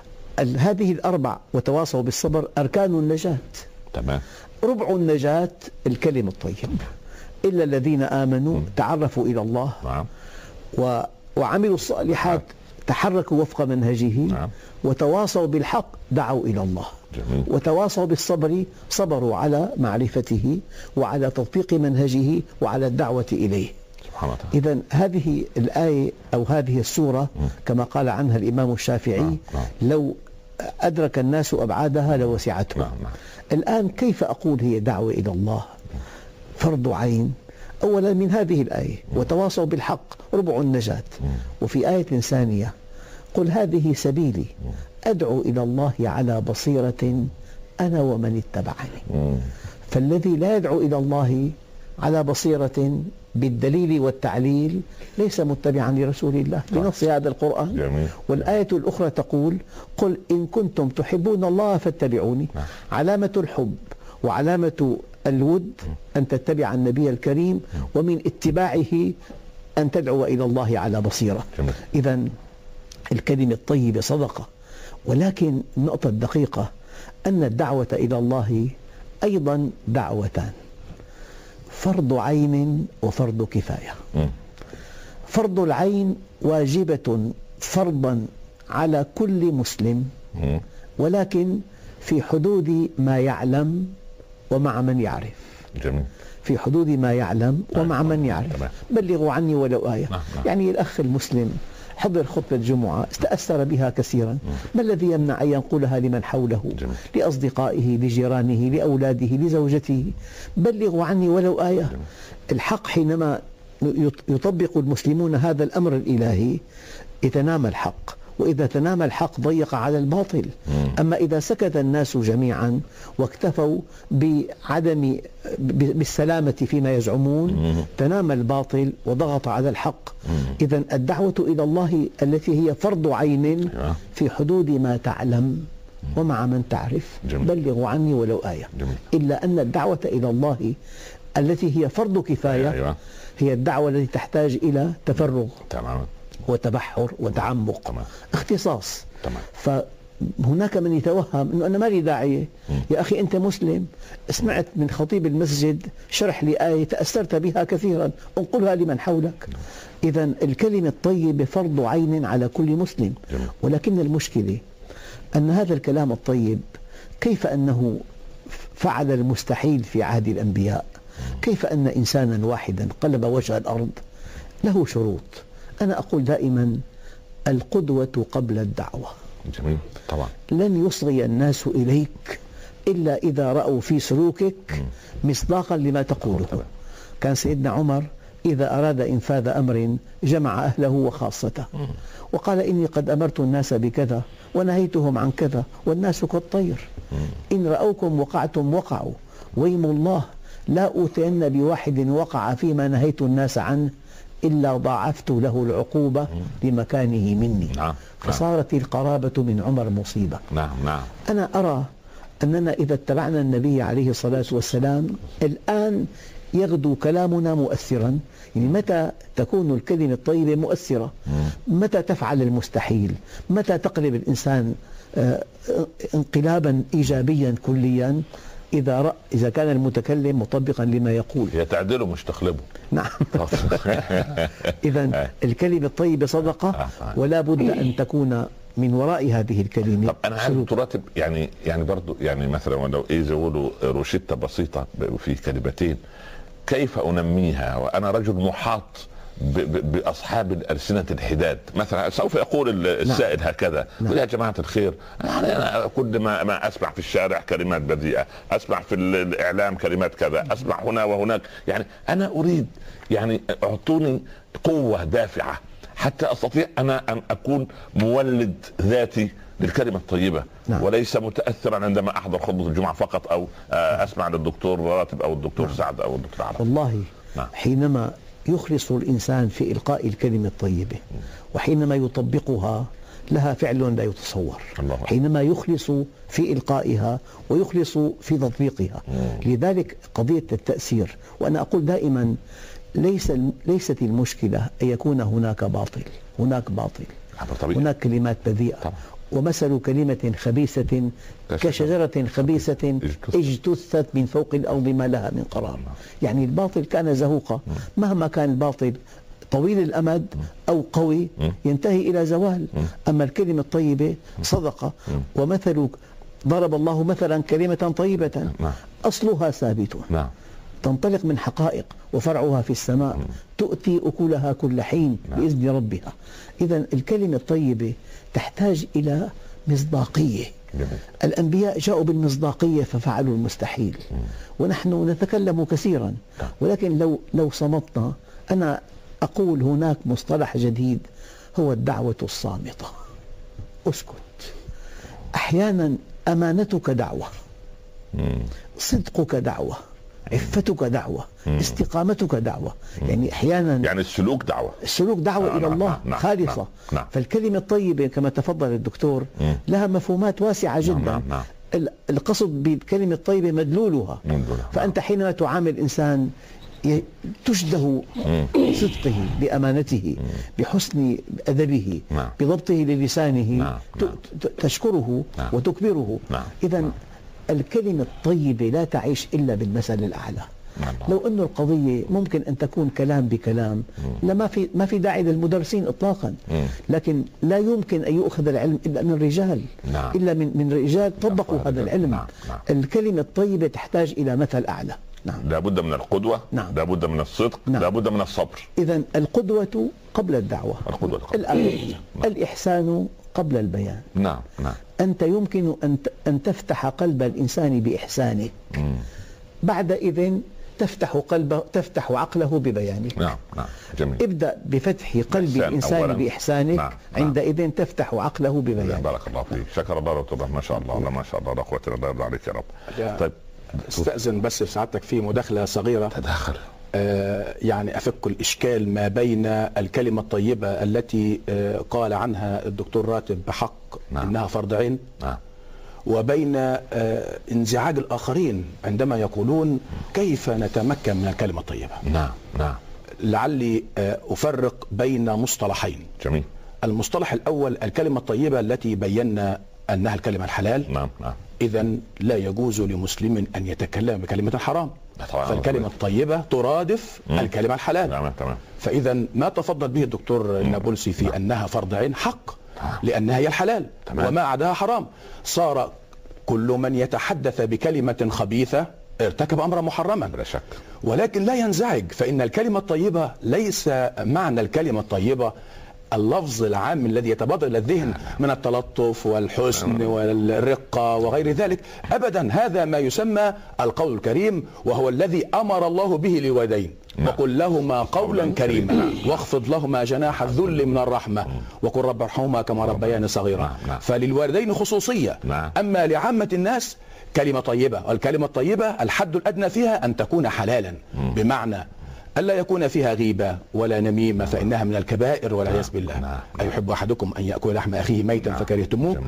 هذه الأربع وتواصوا بالصبر أركان النجاة. تمام. ربع النجاة الكلمة الطيب. إلا الذين آمنوا تعرفوا إلى الله نعم. و... وعملوا الصالحات تحركوا وفق منهجه نعم. وتواصوا بالحق دعوا إلى الله. جميل. وتواصوا بالصبر صبروا على معرفته وعلى تطبيق منهجه وعلى الدعوة إليه. إذن هذه الآية أو هذه السورة كما قال عنها الإمام الشافعي نعم. نعم. لو أدرك الناس أبعادها لوسعتهم. نعم. نعم. الآن كيف أقول هي دعوة إلى الله فرض عين؟ أولا من هذه الآية وتواصوا بالحق ربع النجاة، وفي آية ثانية قل هذه سبيلي أدعو إلى الله على بصيرة أنا ومن اتبعني. فالذي لا يدعو إلى الله على بصيرة بالدليل والتعليل ليس متبعا لرسول الله بنص هذا القرآن. جميل. والآية الأخرى تقول قل إن كنتم تحبون الله فاتبعوني. علامة الحب وعلامة الود أن تتبع النبي الكريم ومن اتباعه أن تدعو إلى الله على بصيرة. إذن الكلمة الطيبة صدقة، ولكن النقطة الدقيقة أن الدعوة إلى الله أيضا دعوتان، فرض عين وفرض كفاية. فرض العين واجبة فرضا على كل مسلم ولكن في حدود ما يعلم ومع من يعرف. جميل. في حدود ما يعلم ومع من يعرف. بلغوا عني ولو آية. يعني الأخ المسلم حضر خطبة جمعة استأثر بها كثيرا، ما الذي يمنع أن ينقلها لمن حوله؟ جميل. لأصدقائه لجيرانه لأولاده لزوجته. بلغوا عني ولو آية. جميل. الحق حينما يطبق المسلمون هذا الأمر الإلهي يتنام الحق، وإذا تنام الحق ضيق على الباطل. أما إذا سكت الناس جميعا واكتفوا بعدم بالسلامة فيما يزعمون تنام الباطل وضغط على الحق. إذن الدعوة إلى الله التي هي فرض عين في حدود ما تعلم ومع من تعرف. جميل. بلغوا عني ولو آية. جميل. إلا أن الدعوة إلى الله التي هي فرض كفاية هي الدعوة التي تحتاج إلى تفرغ تمام وتبحر وتعمق تمام. اختصاص. تمام. فهناك من يتوهم أنه أنا ما لي داعية. يا أخي أنت مسلم، سمعت من خطيب المسجد شرح لي آية تأثرت بها كثيرا، انقلها لمن حولك. إذا الكلمة الطيبة فرض عين على كل مسلم. ولكن المشكلة أن هذا الكلام الطيب كيف أنه فعل المستحيل في عهد الأنبياء، كيف أن إنسانا واحدا قلب وجه الأرض، له شروط. أنا أقول دائما القدوة قبل الدعوة. جميل. طبعا لن يصغي الناس إليك إلا إذا رأوا في سلوكك مصداقا لما تقوله. كان سيدنا عمر إذا أراد إنفاذ أمر جمع أهله وخاصته وقال إني قد أمرت الناس بكذا ونهيتهم عن كذا والناس كالطير، إن رأوكم وقعتم وقعوا، ويم الله لا أوتين بواحد وقع فيما نهيت الناس عنه إلا ضاعفت له العقوبة لمكانه مني. نعم. فصارت القرابة من عمر مصيبة. نعم نعم. أنا أرى أننا إذا اتبعنا النبي عليه الصلاة والسلام الآن يغدو كلامنا مؤثرا. يعني متى تكون الكلمة الطيبة مؤثرة؟ متى تفعل المستحيل؟ متى تقلب الإنسان انقلابا إيجابيا كليا؟ إذا رأى إذا كان المتكلم مطبقا لما يقول. هي تعدله مش تقلبه. نعم. إذا الكلمة الطيبة صدقة، ولا بد أن تكون من وراء هذه الكلمة. طب أنا عايز تراتب يعني يعني برضو يعني مثلا ولو إيه يقولوا روشتة بسيطة في كلمتين كيف أنميها وأنا رجل محاط بأصحاب الألسنة الحداد. مثلا سوف يقول السائل نعم. هكذا نعم. يا جماعة الخير أنا كل ما, ما أسمع في الشارع كلمات بذيئة، أسمع في الإعلام كلمات كذا، أسمع هنا وهناك. يعني أنا أريد يعني أعطوني قوة دافعة حتى أستطيع أنا أن أكون مولد ذاتي للكلمة الطيبة نعم. وليس متأثرا عندما أحضر خطبة الجمعة فقط أو أسمع للدكتور راتب أو الدكتور نعم. سعد أو الدكتور عرب. والله نعم. حينما يخلص الإنسان في إلقاء الكلمة الطيبة وحينما يطبقها لها فعل لا يتصور. الله. حينما يخلص في إلقائها ويخلص في تطبيقها. مم. لذلك قضية التأثير، وأنا أقول دائما ليس ليست المشكلة أن يكون هناك باطل، هناك باطل طبيعي. هناك كلمات بذيئة. ومثل كلمة خبيثة كشجرة خبيثة اجتثت من فوق الأرض ما لها من قرار. يعني الباطل كان زهوقا، مهما كان الباطل طويل الأمد أو قوي ينتهي إلى زوال. أما الكلمة الطيبة صدقة. ومثل ضرب الله مثلا كلمة طيبة أصلها ثابت تنطلق من حقائق وفرعها في السماء م. تؤتي أكلها كل حين نعم. بإذن ربها. إذن الكلمة الطيبة تحتاج إلى مصداقية. جميل. الأنبياء جاءوا بالمصداقية ففعلوا المستحيل. م. ونحن نتكلم كثيرا نعم. ولكن لو لو صمتنا. أنا أقول هناك مصطلح جديد هو الدعوة الصامتة. أسكت. أحيانا أمانتك دعوة، م. صدقك دعوة، عفتك دعوة، مم. استقامتك دعوة. مم. يعني أحيانا يعني السلوك دعوة، السلوك دعوة آه إلى الله نعم نعم خالصة. نعم نعم. فالكلمة الطيبة كما تفضل الدكتور مم. لها مفهومات واسعة جدا. نعم نعم نعم. القصد بالكلمة الطيبة مدلولها. مدلولها. فأنت حينما تعامل إنسان تشده صدقه بأمانته مم. بحسن أدبه نعم. بضبطه للسانه نعم. تشكره نعم. وتكبره. نعم. إذن نعم. الكلمة الطيبة لا تعيش إلا بالمثل الأعلى. نعم. لو أن القضية ممكن أن تكون كلام بكلام لما في ما في داعي للمدرسين إطلاقا. مم. لكن لا يمكن أن يؤخذ العلم إلا من الرجال. نعم. إلا من من رجال طبقوا نعم. هذا العلم. نعم. نعم. الكلمة الطيبة تحتاج إلى مثل أعلى. نعم. لابد من القدوة. نعم. لابد من الصدق. نعم. لابد من الصبر. إذن القدوة قبل الدعوة. القدوة قبل. الآية. نعم. الإحسان قبل البيان. نعم نعم. أنت يمكن أن أن تفتح قلب الإنسان بإحسانك. مم. بعد إذن تفتح قلبه تفتح عقله ببيانك. نعم نعم. جميل. ابدأ بفتح قلب الإنسان أولاً. بإحسانك. نعم. عندئذ نعم. تفتح عقله ببيانك. بارك الله فيك. شكر الله دكتور. ما شاء الله ما شاء الله لا قوة إلا بالله عليك يا رب. طيب استأذن بس في سعادتك في مداخلة صغيرة. تدخل. آه يعني أفك الإشكال ما بين الكلمة الطيبة التي آه قال عنها الدكتور راتب بحق نعم. إنها فرض عين نعم. وبين آه انزعاج الآخرين عندما يقولون كيف نتمكن من الكلمة الطيبة. نعم نعم. لعلي أفرق بين مصطلحين. جميل. المصطلح الأول الكلمة الطيبة التي بينا أنها الكلمة الحلال. نعم نعم. إذن لا يجوز لمسلم أن يتكلم بكلمة الحرام، فالكلمة الطيبة ترادف مم. الكلمة الحلال. تمام تمام. فإذا ما تفضل به الدكتور النابلسي في أنها فرض عين حق، لأنها هي الحلال تمام. وما عداها حرام. صار كل من يتحدث بكلمة خبيثة ارتكب أمرا محرما بلا شك. ولكن لا ينزعج، فإن الكلمة الطيبة ليس معنى الكلمة الطيبة اللفظ العام الذي يتبادر إلى الذهن من التلطف والحسن والرقة وغير ذلك أبدا. هذا ما يسمى القول الكريم، وهو الذي أمر الله به للوالدين: وقل لهما قولا كريما واخفض لهما جناح الذل من الرحمة وقل رب ارحمهما كما ربياني صغيرا. فللوالدين خصوصية، أما لعامة الناس كلمة طيبة، والكلمة الطيبة الحد الأدنى فيها أن تكون حلالا، بمعنى ألا يكون فيها غيبة ولا نميمة، فإنها من الكبائر والعياذ بالله. أيحب أحدكم أن يأكل لحم أخيه ميتا فكرهتموه؟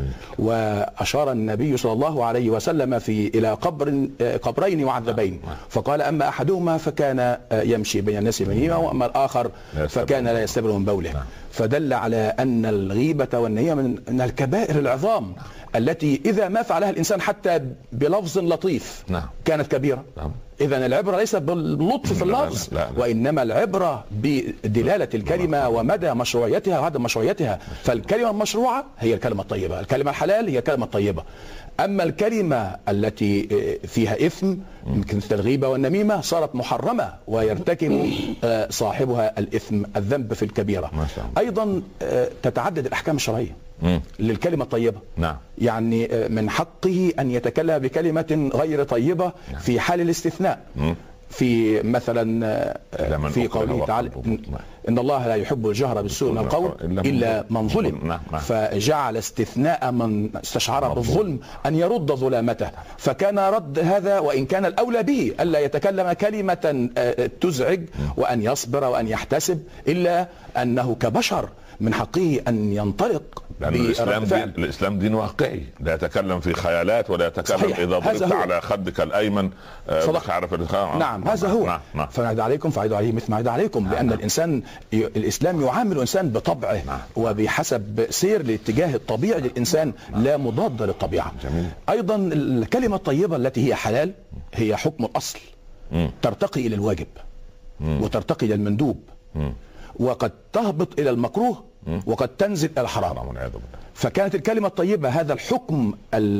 وأشار النبي صلى الله عليه وسلم في إلى قبر قبرين معذبين، فقال: أما أحدهما فكان يمشي بين الناس بنيمة، وأما الآخر فكان لا يستبر من بوله. فدل على أن الغيبة والنميمة من الكبائر العظام التي إذا ما فعلها الإنسان حتى بلفظ لطيف كانت كبيرة. إذا العبرة ليست باللطف في اللفظ، وإنما العبرة بدلالة الكلمة ومدى مشروعيتها وعدم مشروعيتها. فالكلمة المشروعة هي الكلمة الطيبة، الكلمة الحلال هي الكلمة الطيبة. أما الكلمة التي فيها إثم مثل الغيبة والنميمة صارت محرمة، ويرتكب صاحبها الإثم الذنب في الكبيرة. أيضا تتعدد الأحكام الشرعية للكلمة الطيبة. نعم. يعني من حقه أن يتكلم بكلمة غير طيبة في حال الاستثناء. م. في مثلا في قوله تعالى: إن الله لا يحب الجهر بالسوء من القول إلا من ظلم، فجعل استثناء من استشعر بالظلم أن يرد ظلامته، فكان رد هذا وإن كان الأولى به ألا يتكلم كلمة تزعج وأن يصبر وأن يحتسب، إلا أنه كبشر من حقه أن ينطلق. لأن الإسلام دين, الإسلام دين واقعي، لا يتكلم في خيالات ولا يتكلم صحيح. إذا ضربت على خدك الأيمن مش عارف. نعم هذا هو. نعم. نعم. فنعد عليكم فعيد عليه مثل ما عيد عليكم. نعم. لأن نعم. الإنسان ي... الإسلام يعامل الإنسان بطبعه. نعم. وبحسب سير الاتجاه الطبيعي للإنسان. نعم. لا مضاد للطبيعة. جميل. أيضا الكلمة الطيبة التي هي حلال هي حكم الأصل. م. ترتقي إلى الواجب. م. وترتقي إلى المندوب. م. وقد تهبط إلى المكروه، وقد تنزل إلى الحرام. فكانت الكلمة الطيبة هذا الحكم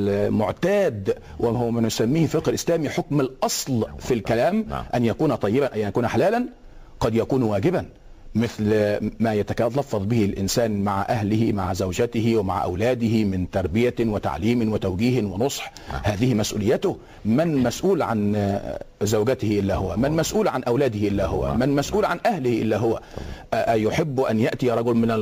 المعتاد، وهو ما نسميه فقه الإسلامي حكم الأصل في الكلام، أن يكون طيبا أن يكون حلالا، قد يكون واجبا، مثل ما يتلفظ به الإنسان مع أهله مع زوجته ومع أولاده من تربية وتعليم وتوجيه ونصح. هذه مسؤوليته. من مسؤول عن زوجته إلا هو، من مسؤول عن أولاده إلا هو، من مسؤول عن أهله إلا هو. يحب أن يأتي رجل من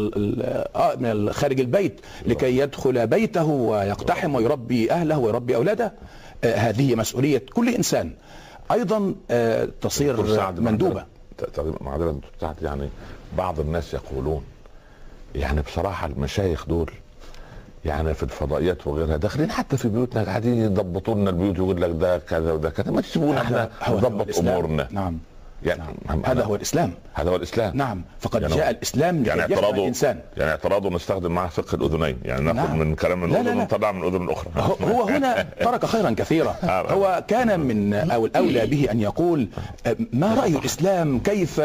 من خارج البيت لكي يدخل بيته ويقتحم ويربي أهله ويربي أولاده. هذه مسؤولية كل إنسان. أيضا تصير مندوبة. معذرة يعني بعض الناس يقولون يعني بصراحة المشايخ دول يعني في الفضائيات وغيرها داخلين حتى في بيوتنا قاعدين يضبطوا لنا البيوت، يقول لك ده كذا وده كذا، ما تسيبونا احنا نضبط امورنا. نعم. يعني نعم. هذا هو الإسلام. هذا هو الإسلام. نعم. فقد يعني جاء الإسلام يعني اعتراضه الإنسان. يعني اعتراضه نستخدم معه فقه الأذنين، يعني ناخذ نعم. من كلام من الأذن ونطلع من الأذن الأخرى. هو هنا ترك خيرا كثيرا. هو كان من أو الأولى به أن يقول ما رأي الإسلام، كيف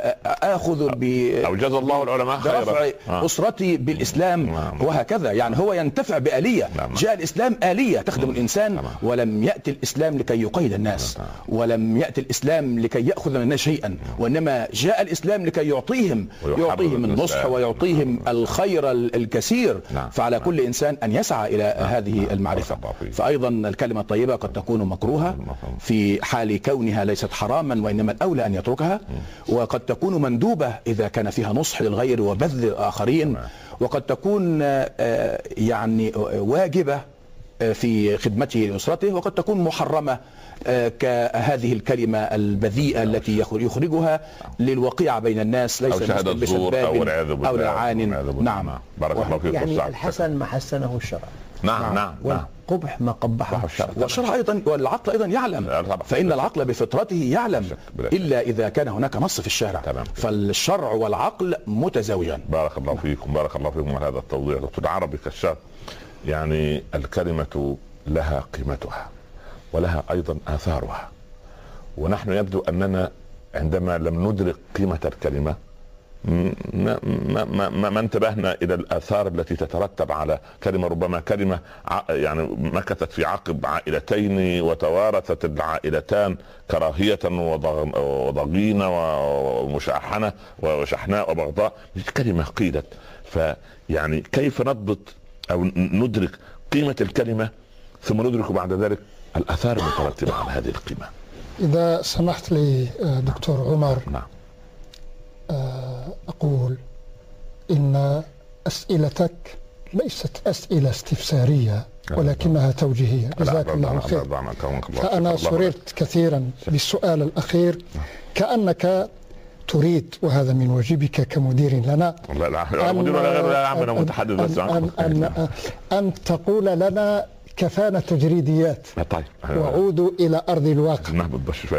آخذ ب أو جزا الله العلماء خيرا برفع أسرتي بالإسلام وهكذا. يعني هو ينتفع بآلية. جاء الإسلام آلية تخدم الإنسان، ولم يأتي الإسلام لكي يقيد الناس، ولم يأتي الإسلام لكي يأخذ من الناس شيئا، وإنما جاء الإسلام لكي يعطيهم يعطيهم النصح ويعطيهم الخير الكثير. فعلى كل إنسان أن يسعى إلى هذه المعرفة. فأيضا الكلمة الطيبة قد تكون مكروهة في حال كونها ليست حراما، وإنما الأولى أن يتركها، وقد تكون مندوبة إذا كان فيها نصح للغير وبذل الآخرين، وقد تكون يعني واجبة في خدمته لأسرته، وقد تكون محرمة كهذه الكلمة البذيئة التي يخرجها للوقيعة بين الناس، ليس بسباب أو لعان. نعم. بارك الله فيك. يعني الحسن ما حسنه الشرع. نعم نعم نعم. والقبح ما قبحه الشرع. والشرع أيضا والعقل أيضا يعلم، فإن العقل بفطرته يعلم إلا إذا كان هناك نص في الشارع. فالشرع والعقل متزاوجان. بارك الله فيكم، بارك الله فيكم على هذا التوضيح. دكتور عربي كشاف، يعني الكلمة لها قيمتها ولها أيضا آثارها، ونحن يبدو أننا عندما لم ندرك قيمة الكلمة ما, ما, ما, ما انتبهنا إلى الآثار التي تترتب على كلمة. ربما كلمة يعني مكثت في عقب عائلتين وتوارثت العائلتان كراهية وضغينة ومشاحنة وشحناء وبغضاء، كلمة قيلت. فيعني كيف نضبط أو ندرك قيمة الكلمة ثم ندرك بعد ذلك الآثار المترتبة على هذه القيمة؟ إذا سمحت لي دكتور عمر، نعم. أقول إن أسئلتك ليست أسئلة استفسارية ولكنها توجيهية. جزاك الله خير. فأنا سررت كثيرا بالسؤال الأخير، كأنك تريد، وهذا من واجبك كمدير لنا، أن, أن, أن تقول لنا كفانا تجريديات. طيب. وعودوا إلى أرض الواقع.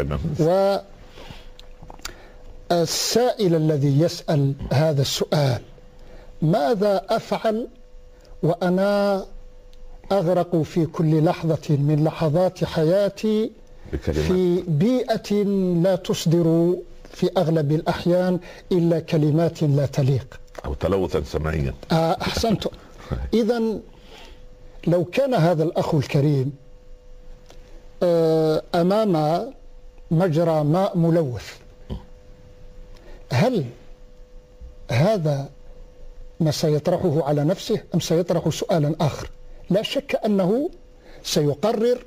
والسائل الذي يسأل هذا السؤال: ماذا أفعل وأنا أغرق في كل لحظة من لحظات حياتي في بيئة لا تصدر في أغلب الأحيان إلا كلمات لا تليق أو تلوثا سمعيا؟ أحسنت. إذن لو كان هذا الأخ الكريم أمام مجرى ماء ملوث، هل هذا ما سيطرحه على نفسه أم سيطرح سؤالا آخر؟ لا شك أنه سيقرر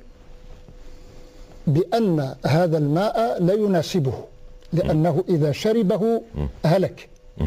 بأن هذا الماء لا يناسبه، لأنه إذا شربه هلك.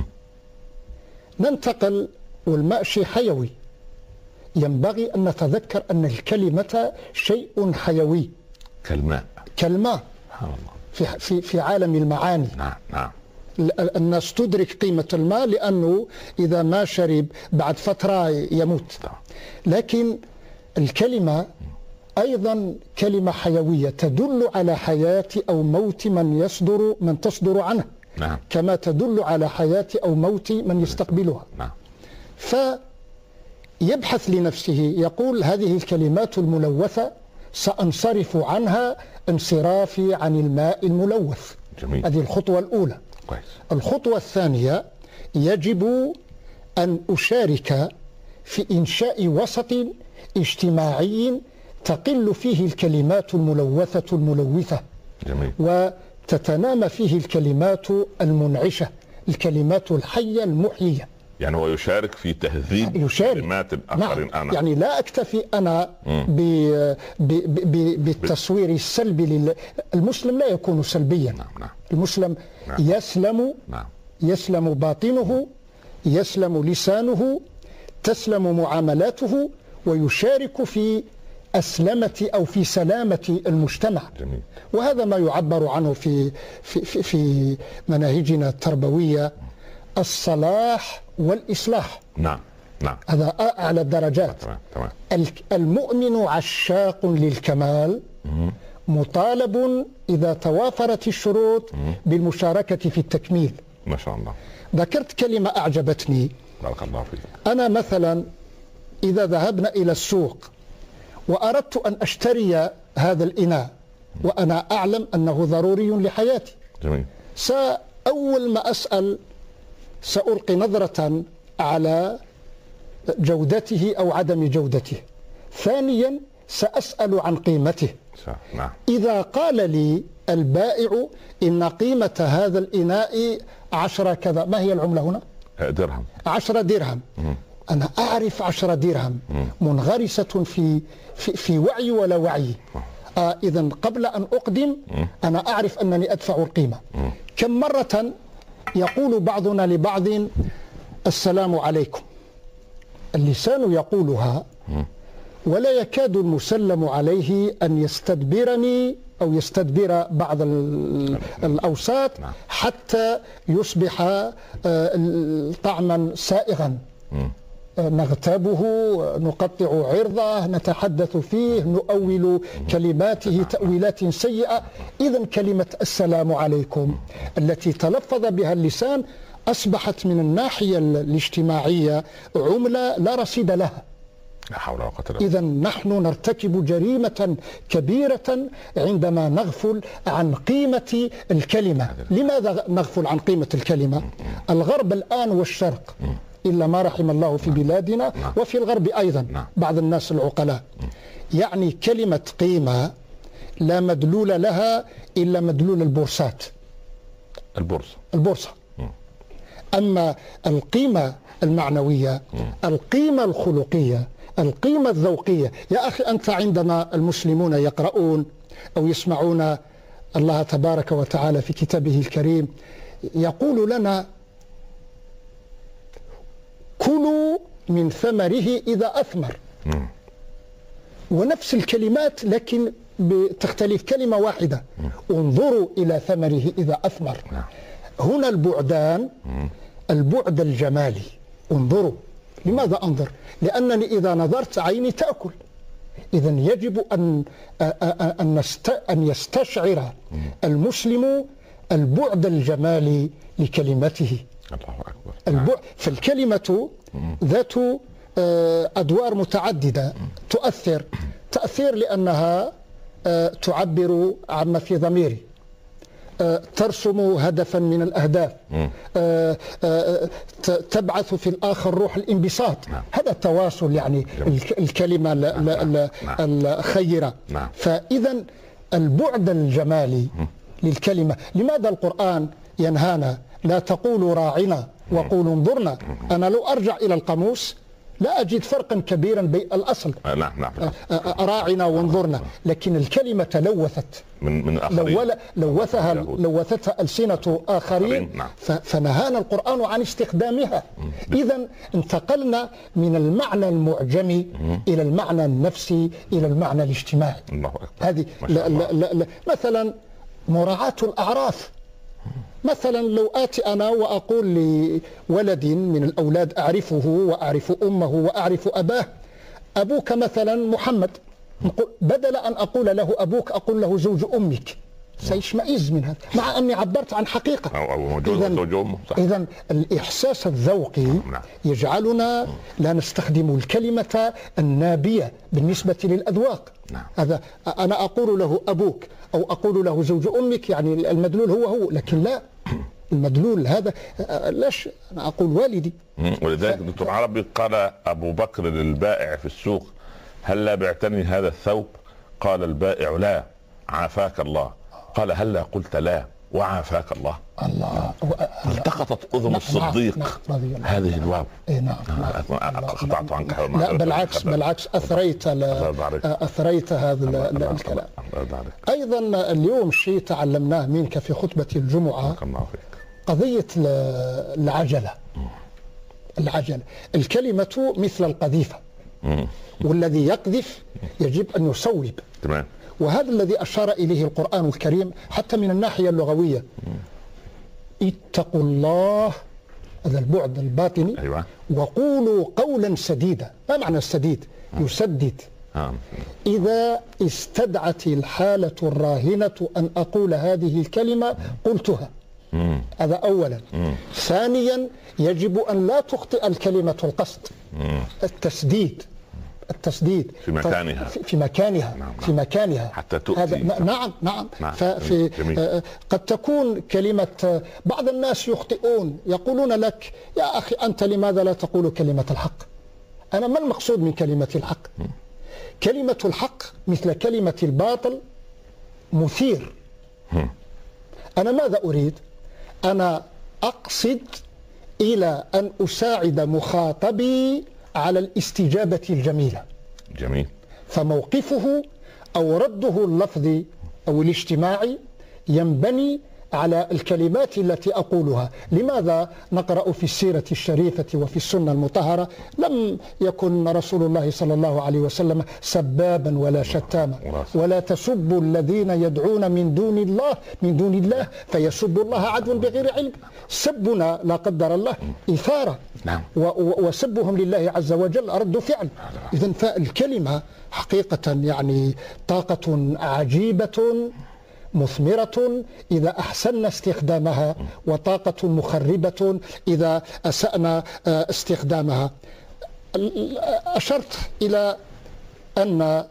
ننتقل، والماء شيء حيوي، ينبغي أن نتذكر أن الكلمة شيء حيوي كالماء كالماء في, في, في عالم المعاني. نعم نعم. الناس تدرك قيمة الماء لأنه إذا ما شرب بعد فترة يموت. لكن الكلمة أيضا كلمة حيوية تدل على حياة أو موت من يصدر من تصدر عنه. نعم. كما تدل على حياة أو موت من يستقبلها. نعم. فيبحث لنفسه، يقول: هذه الكلمات الملوثة سأنصرف عنها انصرافي عن الماء الملوث. جميل. هذه الخطوة الأولى. كويس. الخطوة الثانية: يجب أن أشارك في إنشاء وسط اجتماعي تقل فيه الكلمات الملوثة الملوثة. جميل. وتتنامى فيه الكلمات المنعشة، الكلمات الحية المحيية. يعني هو يشارك في تهذيب يشارك. كلمات الآخرين. نعم. أنا يعني لا أكتفي أنا ب... ب... ب... بالتصوير السلبي لل... المسلم لا يكون سلبيا. نعم. نعم. المسلم نعم. يسلم. نعم. يسلم باطنه، يسلم لسانه، تسلم معاملاته، ويشارك في أسلمة أو في سلامة المجتمع. جميل. وهذا ما يعبر عنه في في في, في مناهجنا التربوية: الصلاح والإصلاح. نعم نعم. هذا أعلى الدرجات. تمام تمام. المؤمن عشاق للكمال، مطالب إذا توافرت الشروط بالمشاركة في التكميل. ما شاء الله. ذكرت كلمة أعجبتني. بارك الله فيك. أنا مثلا إذا ذهبنا إلى السوق وأردت أن أشتري هذا الإناء وأنا أعلم أنه ضروري لحياتي، جميل، سأول ما أسأل سألقي نظرة على جودته أو عدم جودته. ثانيا سأسأل عن قيمته. نعم. إذا قال لي البائع إن قيمة هذا الإناء عشرة كذا، ما هي العملة هنا؟ درهم. عشرة درهم. مم. أنا أعرف عشرة درهم منغرسة في في, في وعي ولا وعي. آه إذن قبل أن أقدم مم. أنا أعرف أنني أدفع القيمة. مم. كم مرة يقول بعضنا لبعض السلام عليكم، اللسان يقولها ولا يكاد المسلم عليه أن يستدبرني أو يستدبر بعض الأوساط حتى يصبح طعما سائغا. نغتابه، نقطع عرضه، نتحدث فيه، نؤول كلماته تأويلات سيئة. إذن كلمة السلام عليكم التي تلفظ بها اللسان أصبحت من الناحية الاجتماعية عملة لا رصيد لها. لا حول ولا قوة إلا بالله. إذا نحن نرتكب جريمة كبيرة عندما نغفل عن قيمة الكلمة. لماذا نغفل عن قيمة الكلمة؟ الغرب الآن والشرق إلا ما رحم الله في بلادنا وفي الغرب أيضا بعض الناس العقلاء، يعني كلمة قيمة لا مدلول لها إلا مدلول البورصات، البورصة البورصة. أما القيمة المعنوية، القيمة الخلقية، القيمة الذوقية، يا أخي أنت عندما المسلمون يقرؤون أو يسمعون الله تبارك وتعالى في كتابه الكريم يقول لنا كلوا من ثمره إذا أثمر، ونفس الكلمات لكن تختلف كلمة واحدة، انظروا إلى ثمره إذا أثمر. هنا البعدان، البعد الجمالي، انظروا. لماذا أنظر؟ لأنني إذا نظرت عيني تأكل. إذا يجب أن أن يستشعر المسلم البعد الجمالي لكلمته. الله أكبر. البعد فالكلمة ذات أدوار متعددة تؤثر تأثير لأنها تعبر عما في ضميري، ترسم هدفا من الأهداف، تبعث في الآخر روح الانبساط. هذا التواصل يعني الكلمة الخيرة. فإذا البعد الجمالي للكلمة. لماذا القرآن ينهانا لا تقولوا راعنا وقولوا انظرنا؟ أنا لو أرجع إلى القاموس لا أجد فرقا كبيرا بين الأصل نعم نعم راعنا وانظرنا، لكن الكلمة لوثت من من آخرين، لوثها لوثتها ألسنة آخرين، فنهانا القرآن عن استخدامها. إذا انتقلنا من المعنى المعجمي إلى المعنى النفسي إلى المعنى الاجتماعي. الله أكبر. هذه لا لا لا لا. مثلا مراعاة الأعراف. مثلا لو آتي أنا وأقول لولد من الأولاد أعرفه وأعرف أمه وأعرف أباه، أبوك مثلا محمد، بدل أن أقول له أبوك أقول له زوج أمك، سيشمئز من هذا مع أني عبرت عن حقيقة. إذن الإحساس الذوقي يجعلنا لا نستخدم الكلمة النابية بالنسبة للأذواق. هذا أنا أقول له أبوك أو أقول له زوج أمك، يعني المدلول هو هو، لكن لا، المدلول هذا لاش أنا أقول والدي. ولذلك دكتور عربي قال أبو بكر للبائع في السوق هلا بعتني هذا الثوب؟ قال البائع لا عافاك الله. قال هلا قلت لا وعافاك الله؟ الله. التقطت أذن الصديق هذه الواو. إيه نعم. قطعت عنك. لا بالعكس بالعكس أثريت أثريت هذا الكلام. أيضا اليوم شيء تعلمناه منك في خطبة الجمعة، قضية العجلة. العجلة الكلمة مثل القذيفة، والذي يقذف يجب أن يصوب. تمام. وهذا الذي أشار إليه القرآن الكريم حتى من الناحية اللغوية. اتقوا الله، هذا البعد الباطني. أيوة. وقولوا قولا سديدا. ما معنى السديد؟ آه. يسدد. آه. إذا استدعت الحالة الراهنة أن أقول هذه الكلمة قلتها. مم. هذا أولا. مم. ثانيا يجب أن لا تخطئ الكلمة القصد. مم. التسديد التسديد في مكانها في, في مكانها نعم. في مكانها حتى تؤتي. هذا نعم نعم, نعم. ففي آه قد تكون كلمة، بعض الناس يخطئون يقولون لك يا أخي أنت لماذا لا تقول كلمة الحق؟ أنا ما المقصود من كلمة الحق؟ م. كلمة الحق مثل كلمة الباطل مثير. م. أنا ماذا أريد؟ أنا أقصد إلى أن أساعد مخاطبي على الاستجابة الجميلة. جميل. فموقفه أو رده اللفظي أو الاجتماعي ينبني على الكلمات التي أقولها. لماذا نقرأ في السيرة الشريفة وفي السنة المطهرة لم يكن رسول الله صلى الله عليه وسلم سبابا ولا شتاما، ولا تسبوا الذين يدعون من دون الله من دون الله فيسبوا الله عدوا بغير علم. سبنا لا قدر الله إثارة، وسبهم لله عز وجل رد فعل. إذن فالكلمة حقيقة يعني طاقة عجيبة مثمرة إذا أحسننا استخدامها، وطاقة مخربة إذا أسأنا استخدامها. أشرت إلى أن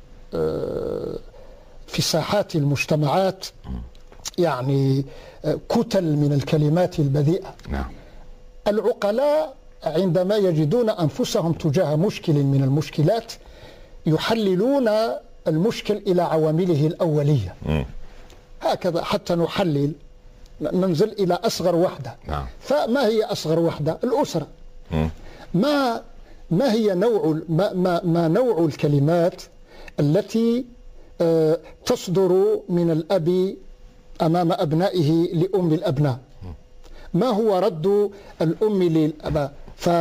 في ساحات المجتمعات يعني كتل من الكلمات البذيئة. العقلاء عندما يجدون أنفسهم تجاه مشكل من المشكلات يحللون المشكل إلى عوامله الأولية. هكذا حتى نحلل ننزل إلى أصغر وحدة. فما هي أصغر وحدة؟ الأسرة. ما ما هي نوع ما, ما, ما نوع الكلمات التي تصدر من الأب أمام أبنائه لأم الأبناء؟ ما هو رد الأم للأباء؟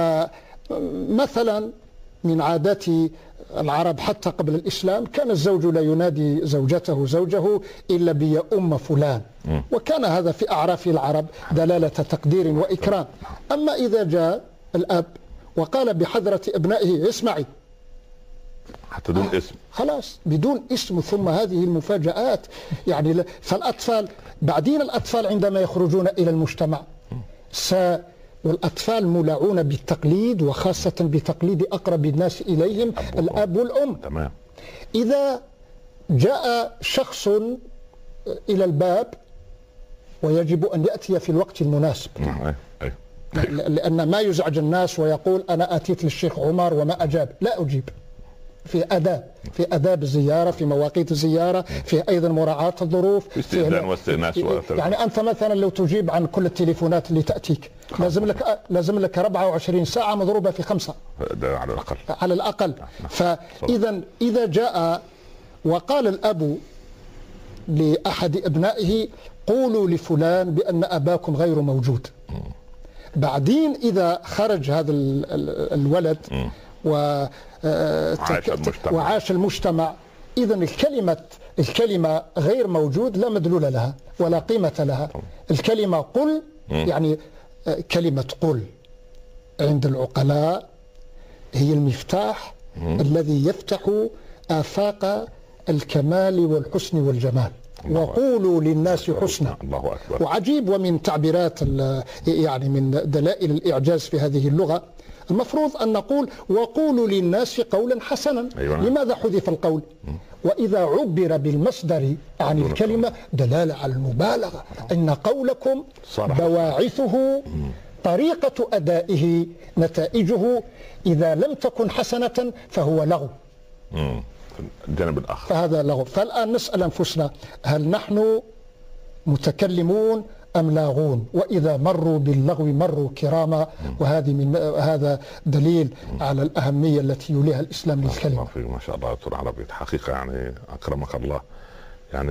فمثلا من عادات العرب حتى قبل الإسلام كان الزوج لا ينادي زوجته زوجه إلا بيا أم فلان، وكان هذا في أعراف العرب دلالة تقدير وإكرام. أما إذا جاء الأب وقال بحضرة أبنائه اسمعي، حتى دون اسم، خلاص بدون اسم، ثم هذه المفاجآت يعني. فالأطفال بعدين الأطفال عندما يخرجون إلى المجتمع س والأطفال مولعون بالتقليد، وخاصة بتقليد أقرب الناس إليهم الأب والأم. تمام. إذا جاء شخص إلى الباب ويجب أن يأتي في الوقت المناسب، لأن ما يزعج الناس ويقول أنا أتيت للشيخ عمر وما أجاب، لا أجيب. في أداب في أداب الزيارة، في مواقيت الزيارة، في أيضا مراعاة الظروف، في استئذان واستئناس. يعني أنت مثلا لو تجيب عن كل التليفونات اللي تأتيك لازم لك لازم لك أربعة وعشرين ساعة مضروبة في خمسة، ده على الأقل على الأقل. فإذا إذا جاء وقال الأب لأحد أبنائه قولوا لفلان بأن أباكم غير موجود، بعدين إذا خرج هذا الولد و وعاش المجتمع, وعاش المجتمع إذا الكلمة الكلمة غير موجود لا مدلول لها ولا قيمة لها. الكلمة قل يعني كلمة قل عند العقلاء هي المفتاح الذي يفتح آفاق الكمال والحسن والجمال. وقولوا للناس حسنا. الله أكبر. وعجيب، ومن تعبيرات يعني من دلائل الإعجاز في هذه اللغة المفروض أن نقول وقولوا للناس قولا حسنا. أيوة. لماذا حذف القول؟ وإذا عبر بالمصدر عن الكلمة دلالة على المبالغة، إن قولكم بواعثه طريقة أدائه نتائجه إذا لم تكن حسنة فهو لغو. الجانب الآخر فهذا لغو. فالآن نسأل أنفسنا هل نحن متكلمون أم لاغون؟ وإذا مروا باللغو مروا كراما، وهذه من هذا دليل على الأهمية التي يوليها الإسلام للكلمة. ما شاء الله دكتور عربي، حقيقة يعني أكرمك الله. يعني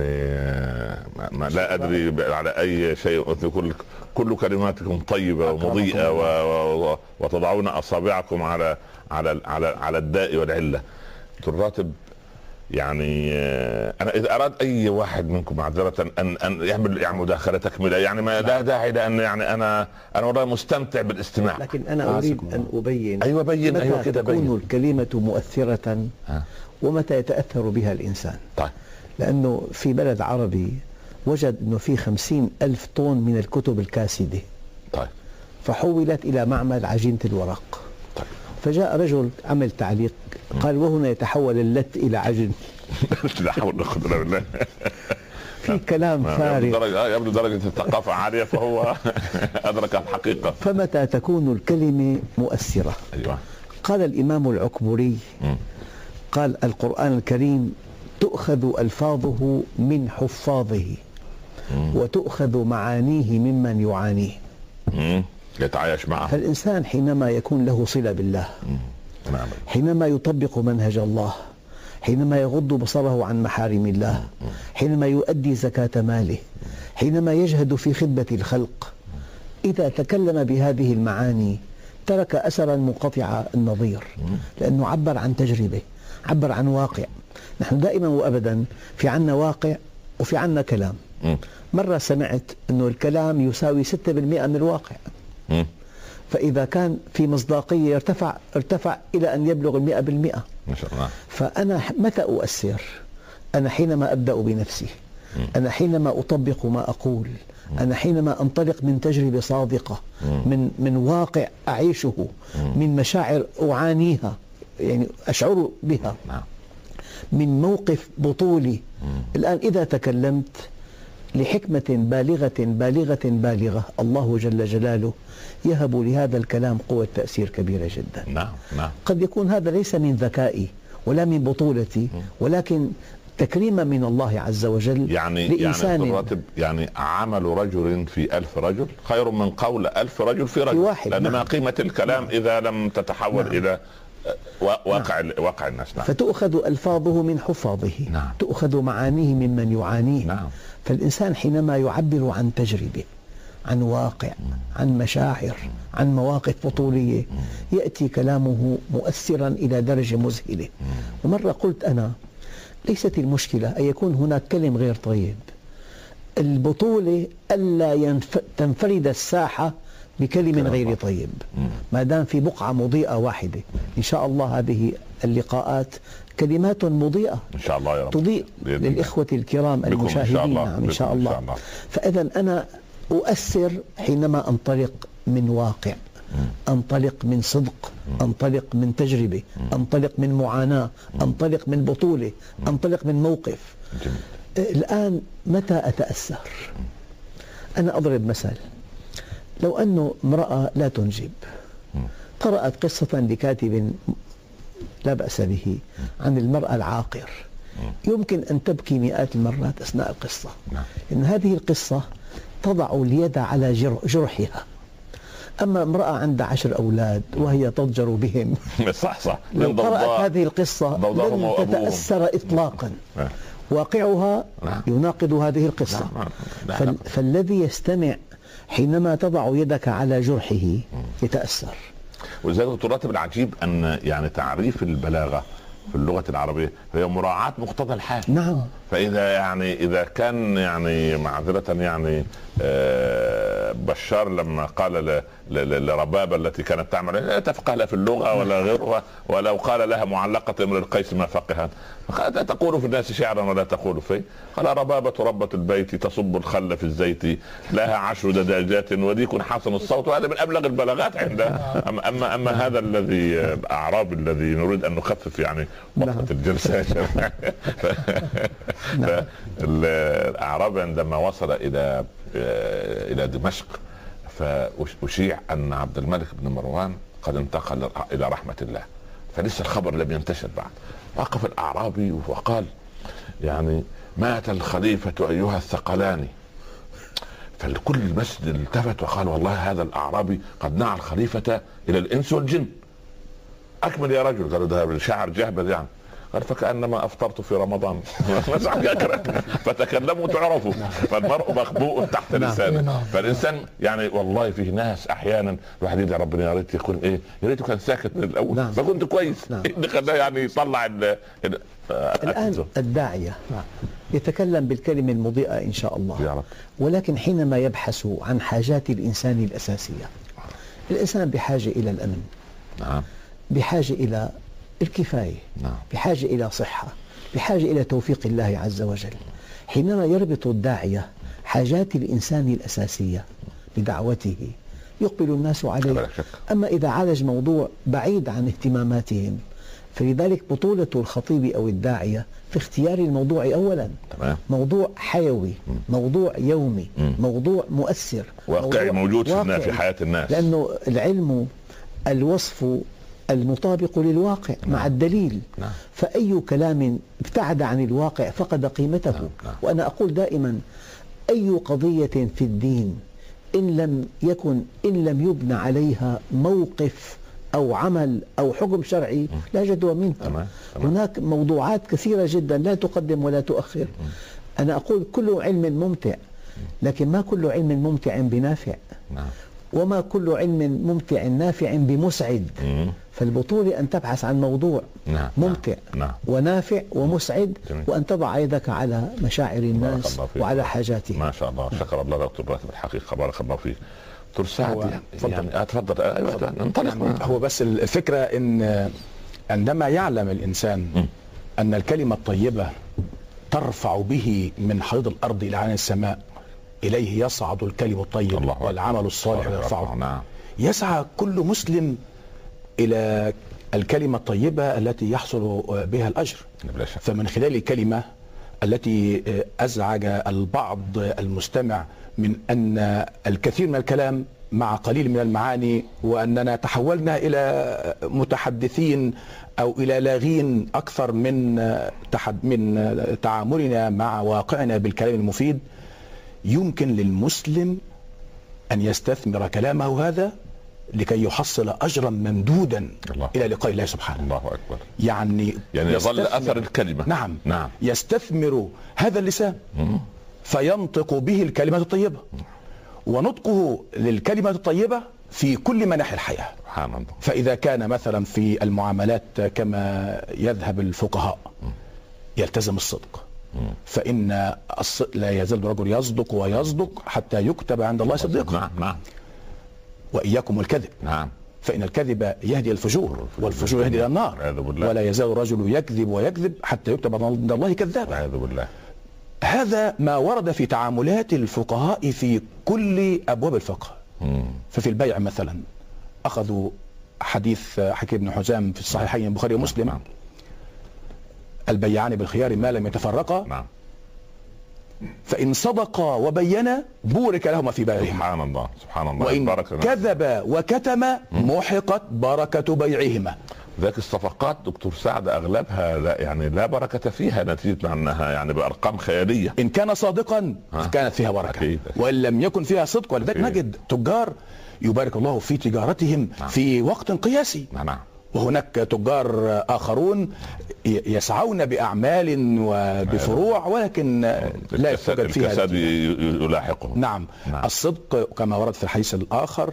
ما لا أدري على أي شيء، كل كل كلماتكم طيبة ومضيئة وتضعون أصابعكم على على على على الداء والعلة. دكتور راتب، يعني انا اذا اراد اي واحد منكم معذره ان ان يعمل يعني مداخله تكمله، يعني ما لا داعي لان يعني انا انا والله مستمتع بالاستماع، لكن انا اريد ان ابين ايوه بين متى ايوه كده تكون بين الكلمه مؤثره ومتى يتاثر بها الانسان. طيب. لانه في بلد عربي وجد انه في خمسين الف طن من الكتب الكاسده. طيب. فحولت الى معمل عجينه الورق. طيب. فجاء رجل عمل تعليق قال وهنا يتحول اللت إلى عجن. لا حول ولا قوة إلا بالله. في كلام فارغ. يبدو درجة الثقافة عالية فهو أدرك الحقيقة. فمتى تكون الكلمة مؤثرة؟ أيوة. قال الإمام العكبري قال القرآن الكريم تؤخذ ألفاظه من حفاظه وتؤخذ معانيه ممن يعانيه. يتعايش معه. فالإنسان حينما يكون له صلة بالله، نعم. حينما يطبق منهج الله، حينما يغض بصره عن محارم الله، حينما يؤدي زكاة ماله، حينما يجهد في خدمة الخلق إذا تكلم بهذه المعاني ترك أثرا منقطع النظير، لأنه عبر عن تجربة، عبر عن واقع. نحن دائما وأبدا في عنا واقع وفي عنا كلام. مرة سمعت أنه الكلام يساوي ستة بالمئة من الواقع، فإذا كان في مصداقية ارتفع ارتفع إلى أن يبلغ المئة بالمئة. ما شاء الله. فأنا متى أؤثر؟ أنا حينما أبدأ بنفسي، أنا حينما أطبق ما أقول، أنا حينما أنطلق من تجربة صادقة، من من واقع أعيشه، من مشاعر أعانيها يعني أشعر بها، من موقف بطولي. الآن إذا تكلمت لحكمة بالغة بالغة بالغة الله جل جلاله يهب لهذا الكلام قوة تأثير كبيرة جدا. نعم نعم. قد يكون هذا ليس من ذكائي ولا من بطولتي، ولكن تكريما من الله عز وجل يعني لإنسان. يعني الراتب يعني عمل رجل في ألف رجل خير من قول ألف رجل في رجل، في واحد. لأن نعم. ما قيمة الكلام نعم. إذا لم تتحول نعم. إلى واقع نعم. واقع الناس. نعم. فتؤخذ ألفاظه من حفاظه، نعم. تؤخذ معانيه ممن يعانيه. نعم. فالإنسان حينما يعبر عن تجربة، عن واقع، عن مشاعر، عن مواقف بطولية، يأتي كلامه مؤثرا إلى درجة مذهلة. ومرة قلت أنا ليست المشكلة أن يكون هناك كلم غير طيب، البطولة ألا ينف... تنفرد الساحة بكلم غير طيب. ما دام في بقعة مضيئة واحدة، إن شاء الله هذه اللقاءات كلمات مضيئة إن شاء الله يا رب تضيء للإخوة الكرام المشاهدين. نعم إن شاء الله. فإذا أنا أؤثر حينما أنطلق من واقع، أنطلق من صدق، أنطلق من تجربة، أنطلق من معاناة، أنطلق من بطولة، أنطلق من موقف. الآن متى أتأثر؟ أنا أضرب مثل، لو أنه امرأة لا تنجب قرأت قصة لكاتب لا بأس به عن المرأة العاقر، يمكن أن تبكي مئات المرات أثناء القصة، إن هذه القصة تضع اليد على جرحها. أما امرأة عندها عشر أولاد وهي تضجر بهم صح صح لو قرأت هذه القصة لن تتأثر إطلاقا. واقعها يناقض هذه القصة. فال... فالذي يستمع حينما تضع يدك على جرحه يتأثر. ولذلك دكتور راتب العجيب أن يعني تعريف البلاغة في اللغة العربية هي مراعاة مقتضى الحال. نعم. فإذا يعني إذا كان يعني معذرة يعني آه بشار لما قال لربابة التي كانت تعمل لا تفقه لا في اللغة ولا غيرها، ولو قال لها معلقة امرئ القيس ما فقهت، تقول في الناس شعرا ولا تقول فيه. قال ربابة ربة البيت تصب الخل في الزيت لها عشر دجاجات وديك حسن الصوت، وهذا من أبلغ البلاغات عندها. أما أما, أما هذا الذي الأعراب الذي نريد أن نخفف يعني وقت الجلسة فالأعراب عندما وصل إلى إلى دمشق فأشيع أن عبد الملك بن مروان قد انتقل إلى رحمة الله، فلسه الخبر لم ينتشر بعد. وقف الأعرابي وقال يعني مات الخليفة أيها الثقلاني، فالكل المسجد التفت وقال والله هذا الأعرابي قد نعى الخليفة إلى الإنس والجن. أكمل يا رجل. قالوا ده شعر جهبذ يعني. قال فكأنما أفطرت في رمضان فتكلموا تعرفوا، فالمرء مخبوء تحت لسانه. فالإنسان يعني والله فيه ناس أحيانا الواحد يدعي ربنا يا ريت يكون إيه، يا ريته كان ساكت من الأول فكنت كويس. اللي خلاه يعني يطلع الآن الداعية يتكلم بالكلمة المضيئة إن شاء الله يا رب. ولكن حينما يبحث عن حاجات الإنسان الأساسية، الإنسان بحاجة إلى الأمن، نعم، بحاجة إلى الكفاية، نعم، بحاجة إلى صحة، بحاجة إلى توفيق الله عز وجل. حينما يربط الداعية حاجات الإنسان الأساسية بدعوته يقبل الناس عليه. أما إذا عالج موضوع بعيد عن اهتماماتهم، فلذلك بطولة الخطيب أو الداعية في اختيار الموضوع أولا. تمام. موضوع حيوي، موضوع يومي، موضوع مؤثر، واقعي موجود واقعي في حياة الناس، لأنه العلم الوصف المطابق للواقع مع الدليل. نعم. فأي كلام ابتعد عن الواقع فقد قيمته. نعم. نعم. وأنا أقول دائما أي قضية في الدين إن لم يكن إن لم يبنى عليها موقف أو عمل أو حكم شرعي لا جدوى منها. تمام. تمام. هناك موضوعات كثيرة جدا لا تقدم ولا تؤخر. م. أنا أقول كل علم ممتع، لكن ما كل علم ممتع بنافع. نعم. وما كل علم ممتع نافع بمسعد. مم. فالبطولة أن تبحث عن موضوع نعم. ممتع نعم. ونافع ومسعد، جميل. وأن تضع يدك على مشاعر الناس وعلى حاجاتهم. ما شاء الله، شكر الله دكتور راتب الحقيقة، بارك الله فيك. دكتور سعد يعني اتفضل. ايوه انطلق. هو بس الفكرة ان عندما يعلم الإنسان م. أن الكلمة الطيبة ترفع به من حيض الأرض إلى عنان السماء، إليه يصعد الكلم الطيب والعمل الصالح يرفعه. نعم. يسعى كل مسلم إلى الكلمة الطيبة التي يحصل بها الأجر. فمن خلال الكلمة التي أزعج البعض المستمع من أن الكثير من الكلام مع قليل من المعاني، وأننا تحولنا إلى متحدثين أو إلى لاغين أكثر من من تعاملنا مع واقعنا بالكلام المفيد، يمكن للمسلم أن يستثمر كلامه هذا لكي يحصل أجرا ممدودا الله. إلى لقاء الله سبحانه. الله أكبر. يعني يعني يظل أثر الكلمة. نعم. نعم. يستثمر هذا اللسان مم. فينطق به الكلمات الطيبة، ونطقه للكلمة الطيبة في كل مناحي الحياة. سبحان الله. فإذا كان مثلا في المعاملات كما يذهب الفقهاء يلتزم الصدق، فإن الصدق لا يزال الرجل يصدق ويصدق حتى يكتب عند الله صديقا. نعم نعم. وإياكم الكذب. نعم. فإن الكذب يهدي الفجور، والفجور يهدي إلى النار. ولا يزال الرجل يكذب ويكذب حتى يكتب عند الله كذابا. والعياذ بالله. هذا ما ورد في تعاملات الفقهاء في كل أبواب الفقه. مم. ففي البيع مثلا أخذوا حديث حكيم بن حزام في الصحيحين البخاري ومسلم. نعم. البيعان بالخيار ما لم يتفرقا. نعم. فإن صدقا وبينا بورك لهما في بيعهما. سبحان الله سبحان الله. وإن كذبا وكتم محقت بركة بيعهما. ذاك الصفقات دكتور سعد اغلبها لا يعني لا بركه فيها، نتيجه انها يعني بارقام خياليه. ان كان صادقا كانت فيها بركه. أكيد. وان لم يكن فيها صدق، ولذلك نجد تجار يبارك الله في تجارتهم. نعم. في وقت قياسي. نعم. وهناك تجار اخرون يسعون باعمال وبفروع ولكن لا يوجد فيها الكساد يلاحقهم. نعم. نعم. الصدق كما ورد في الحديث الاخر،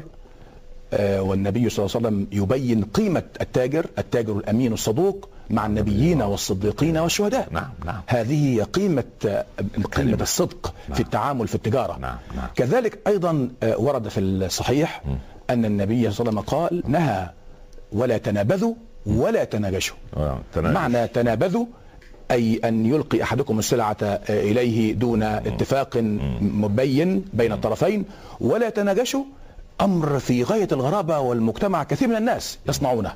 والنبي صلى الله عليه وسلم يبين قيمة التاجر التاجر الأمين الصدوق مع النبيين والصديقين والشهداء. نعم نعم. هذه قيمة قيمة الصدق. نعم. في التعامل في التجارة. نعم نعم. كذلك أيضا ورد في الصحيح م. أن النبي صلى الله عليه وسلم قال نهى ولا تنابذوا ولا تناجشوا. معنى تنابذوا أي أن يلقي أحدكم السلعة إليه دون اتفاق مبين بين الطرفين، ولا تناجشوا أمر في غاية الغرابة، والمجتمع كثير من الناس يصنعونه،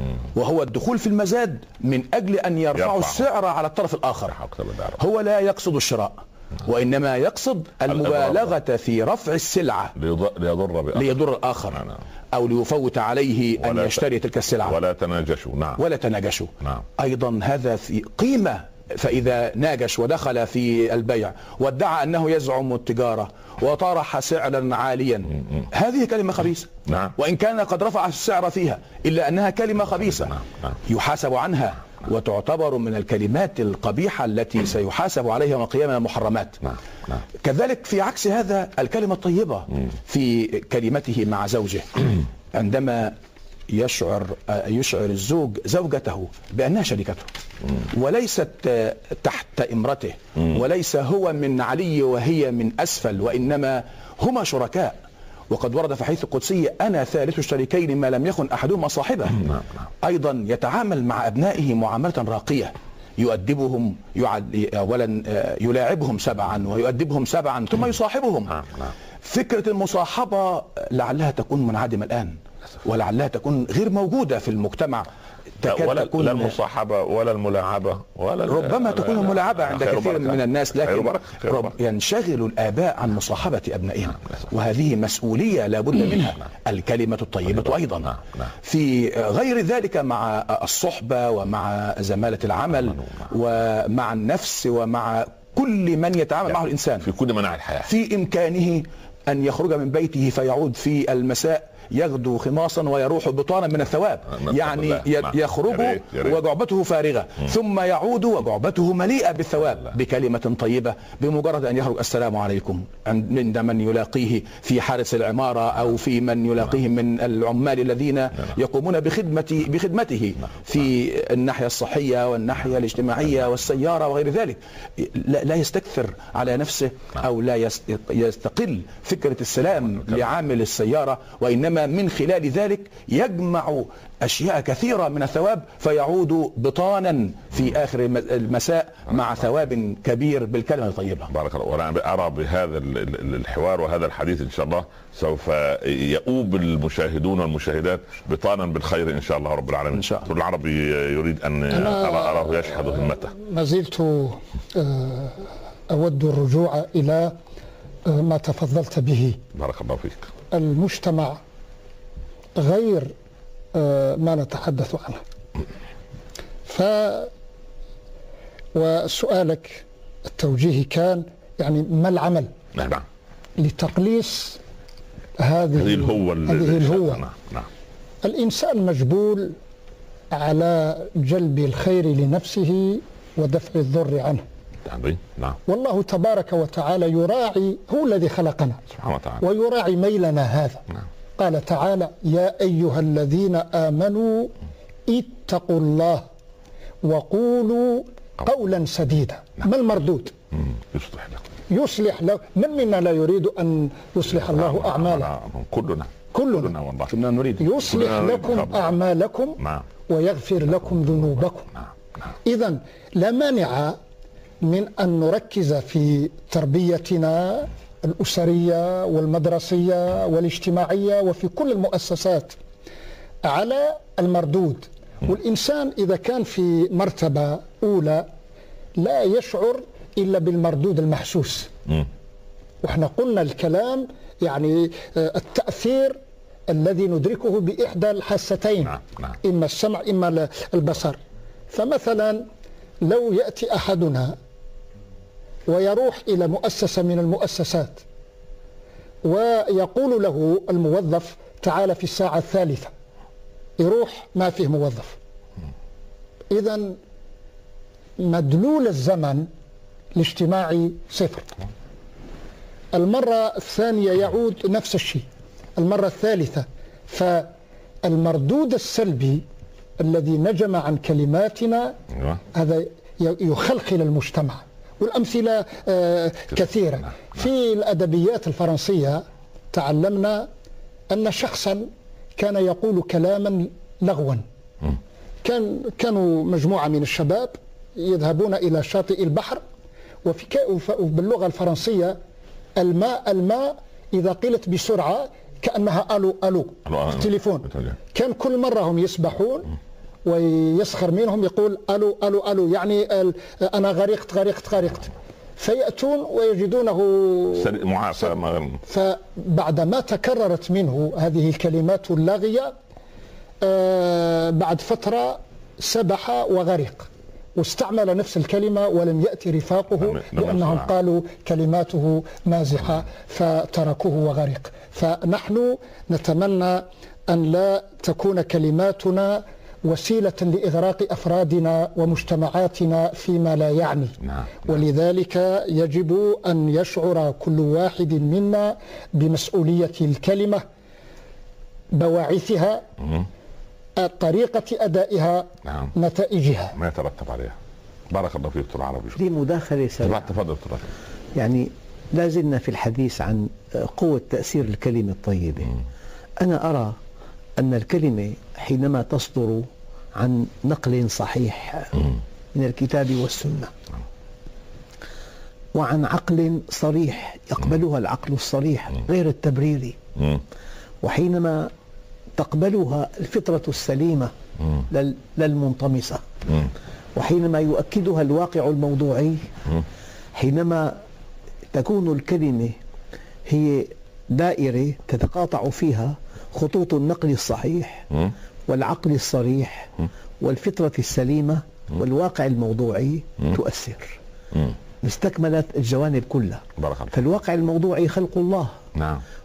وهو الدخول في المزاد من أجل أن يرفعوا السعر على الطرف الآخر. هو لا يقصد الشراء، وإنما يقصد المبالغة في رفع السلعة ليضر بآخر. ليضر الآخر أو ليفوت عليه أن يشتري تلك السلعة. ولا تناجشوا. نعم. ولا تناجشوا. نعم. أيضا هذا في قيمة. فإذا ناجش ودخل في البيع وادعى أنه يزعم التجارة وطرح سعرا عاليا، هذه كلمة خبيثة. نعم. وإن كان قد رفع السعر فيها إلا أنها كلمة خبيثة. نعم. نعم. يحاسب عنها وتعتبر من الكلمات القبيحة التي سيحاسب عليها يوم القيامة المحرمات. نعم. نعم. كذلك في عكس هذا الكلمة الطيبة في كلمته مع زوجه، عندما يشعر يشعر الزوج زوجته بأنها شريكته وليست تحت إمرته، وليس هو من علي وهي من أسفل، وإنما هما شركاء. وقد ورد في الحديث القدسي أنا ثالث الشريكين ما لم يكن أحدهما صاحبه. أيضا يتعامل مع أبنائه معاملة راقية، يؤدبهم أولا يلاعبهم سبعا ويؤدبهم سبعا ثم يصاحبهم. فكرة المصاحبة لعلها تكون منعدمة الآن، ولعلها تكون غير موجودة في المجتمع. ولا لا المصاحبة ولا الملاعبة ولا ربما تكون الملاعبة عند كثير من الناس، لكن ينشغل الآباء عن مصاحبة أبنائهم، وهذه مسؤولية لابد منها. الكلمة الطيبة أيضا في غير ذلك مع الصحبة ومع زمالة العمل ومع النفس ومع كل من يتعامل معه الإنسان في كل مناحي الحياة. في إمكانه أن يخرج من بيته فيعود في المساء يغدو خماصا ويروح بطانا من الثواب، يعني يخرج وجعبته فارغة ثم يعود وجعبته مليئة بالثواب بكلمة طيبة، بمجرد أن يخرج السلام عليكم عند من يلاقيه في حارس العمارة أو في من يلاقيه من العمال الذين يقومون بخدمة بخدمته في الناحية الصحية والناحية الاجتماعية والسيارة وغير ذلك. لا يستكثر على نفسه أو لا يستقل فكرة السلام لعامل السيارة، وإنما من خلال ذلك يجمع أشياء كثيرة من الثواب فيعود بطانا في آخر المساء مع ثواب كبير بالكلمة الطيبة. بارك الله. وأنا أرى بهذا الحوار وهذا الحديث إن شاء الله سوف يؤوب المشاهدون والمشاهدات بطانا بالخير إن شاء الله رب العالمين. إن شاء الله. العربي يريد أن أراه يشحذ همته. ما زلت أود الرجوع إلى ما تفضلت به. بارك الله فيك. المجتمع غير ما نتحدث عنه. ف وسؤالك التوجيهي كان يعني ما العمل نعم لتقليص هذه هذه الهوة هذه الهوة. نعم. نعم. الإنسان مجبول على جلب الخير لنفسه ودفع الضر عنه. نعم. والله تبارك وتعالى يراعي، هو الذي خلقنا سبحانه وتعالى ويراعي ميلنا هذا. نعم. قال تعالى: يا أيها الذين آمنوا اتقوا الله وقولوا قولا سديدا. نعم. ما المردود؟ يصلح لكم. يصلح له. من منا لا يريد أن يصلح الله أعماله؟ كلنا كلنا والله كلنا نريد. يصلح لكم أعمالكم ويغفر لكم ذنوبكم. إذن لا مانع من أن نركز في تربيتنا الأسرية والمدرسية والاجتماعية وفي كل المؤسسات على المردود. والإنسان إذا كان في مرتبة أولى لا يشعر إلا بالمردود المحسوس. وإحنا قلنا الكلام يعني التأثير الذي ندركه بإحدى الحاستين، إما السمع إما البصر. فمثلا لو يأتي أحدنا ويروح إلى مؤسسة من المؤسسات ويقول له الموظف تعال في الساعة الثالثة، يروح ما فيه موظف. إذن مدلول الزمن الاجتماعي صفر. المرة الثانية يعود نفس الشيء، المرة الثالثة. فالمردود السلبي الذي نجم عن كلماتنا هذا يخلخل المجتمع. والأمثلة كثيرة. في الأدبيات الفرنسية تعلمنا أن شخصا كان يقول كلاما لغوا. كان كانوا مجموعة من الشباب يذهبون إلى شاطئ البحر، وفي باللغة الفرنسية الماء الماء إذا قيلت بسرعة كأنها ألو ألو في التليفون. كان كل مرة هم يسبحون ويسخر منهم يقول ألو ألو ألو، يعني أنا غرقت غرقت غرقت. فيأتون ويجدونه معافى. فبعدما تكررت منه هذه الكلمات اللاغية بعد فترة سبح وغرق، واستعمل نفس الكلمة ولم يأتي رفاقه لأنهم قالوا كلماته مازحة فتركوه وغرق. فنحن نتمنى أن لا تكون كلماتنا وسيلة لإغراق أفرادنا ومجتمعاتنا فيما لا يعني. ولذلك يجب أن يشعر كل واحد منا بمسؤولية الكلمة، بواعثها، طريقة أدائها، نعم. نتائجها، ما يترتب عليها. بارك الله فيك دكتور عربي. دي مداخلة سريعة. تفضل دكتور. يعني لازلنا في الحديث عن قوة تأثير الكلمة الطيبة. م. أنا أرى أن الكلمة حينما تصدر عن نقل صحيح م. من الكتاب والسنة وعن عقل صريح يقبلها العقل الصريح غير التبريري، م. وحينما تقبلها الفطرة السليمة للمنطمسة، وحينما يؤكدها الواقع الموضوعي، حينما تكون الكلمة هي دائرة تتقاطع فيها خطوط النقل الصحيح والعقل الصريح والفطرة السليمة والواقع الموضوعي، تؤثر. استكملت الجوانب كلها. فالواقع الموضوعي خلق الله، نعم.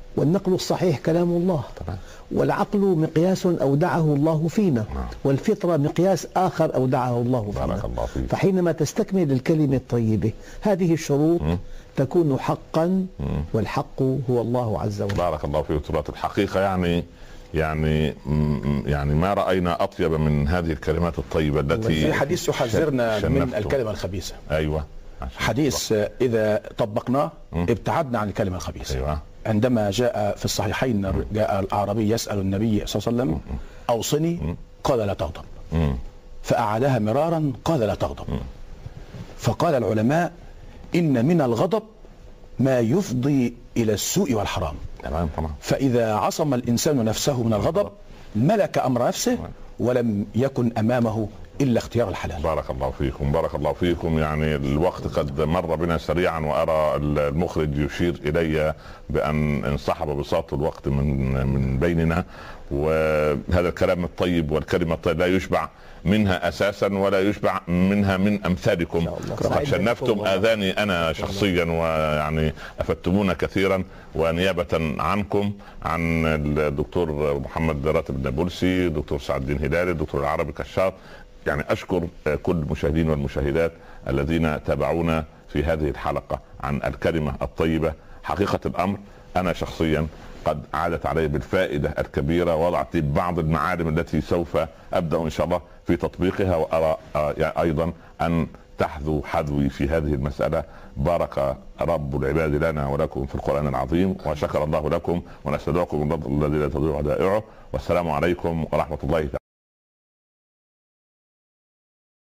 والنقل الصحيح كلام الله، والعقل مقياس أودعه الله فينا، والفطرة مقياس آخر أودعه الله فينا. فحينما تستكمل الكلمة الطيبة هذه الشروط تكون حقا، والحق هو الله عز وجل. بارك الله فيك. الحقيقة يعني يعني يعني ما رأينا أطيب من هذه الكلمات الطيبة التي في حديث يحذرنا من الكلمة الخبيثة. أيوة، حديث إذا طبقناه ابتعدنا عن الكلمة الخبيثة. أيوة. عندما جاء في الصحيحين جاء الأعرابي يسأل النبي صلى الله عليه وسلم أوصني، قال لا تغضب، فأعادها مرارا قال لا تغضب. فقال العلماء إن من الغضب ما يفضي إلى السوء والحرام. تمام طبعا. فإذا عصم الإنسان نفسه من الغضب ملك أمر نفسه ولم يكن أمامه إلا اختيار الحلال. بارك الله فيكم، بارك الله فيكم. يعني الوقت قد مر بنا سريعا، وأرى المخرج يشير إلي بأن انسحب بساط الوقت من من بيننا. وهذا الكلام الطيب والكلمة الطيبة لا يشبع منها أساسا ولا يشبع منها من أمثالكم. فقد شنفتم آذاني أنا شخصيا، ويعني أفدتمونا كثيرا. ونيابة عنكم عن الدكتور محمد راتب النابلسي، الدكتور سعد الدين هلالي، الدكتور العربي كشاط، يعني أشكر كل المشاهدين والمشاهدات الذين تابعونا في هذه الحلقة عن الكلمة الطيبة. حقيقة الأمر أنا شخصيا قد عادت علي بالفائدة الكبيرة، وضعت بعض المعالم التي سوف أبدأ إن شاء الله في تطبيقها، وأرى أيضا أن تحذو حذوي في هذه المسألة. بارك رب العباد لنا ولكم في القرآن العظيم، وشكر الله لكم، ونستودعكم الذي لا تضيع ودائعه. والسلام عليكم ورحمة الله تعالى.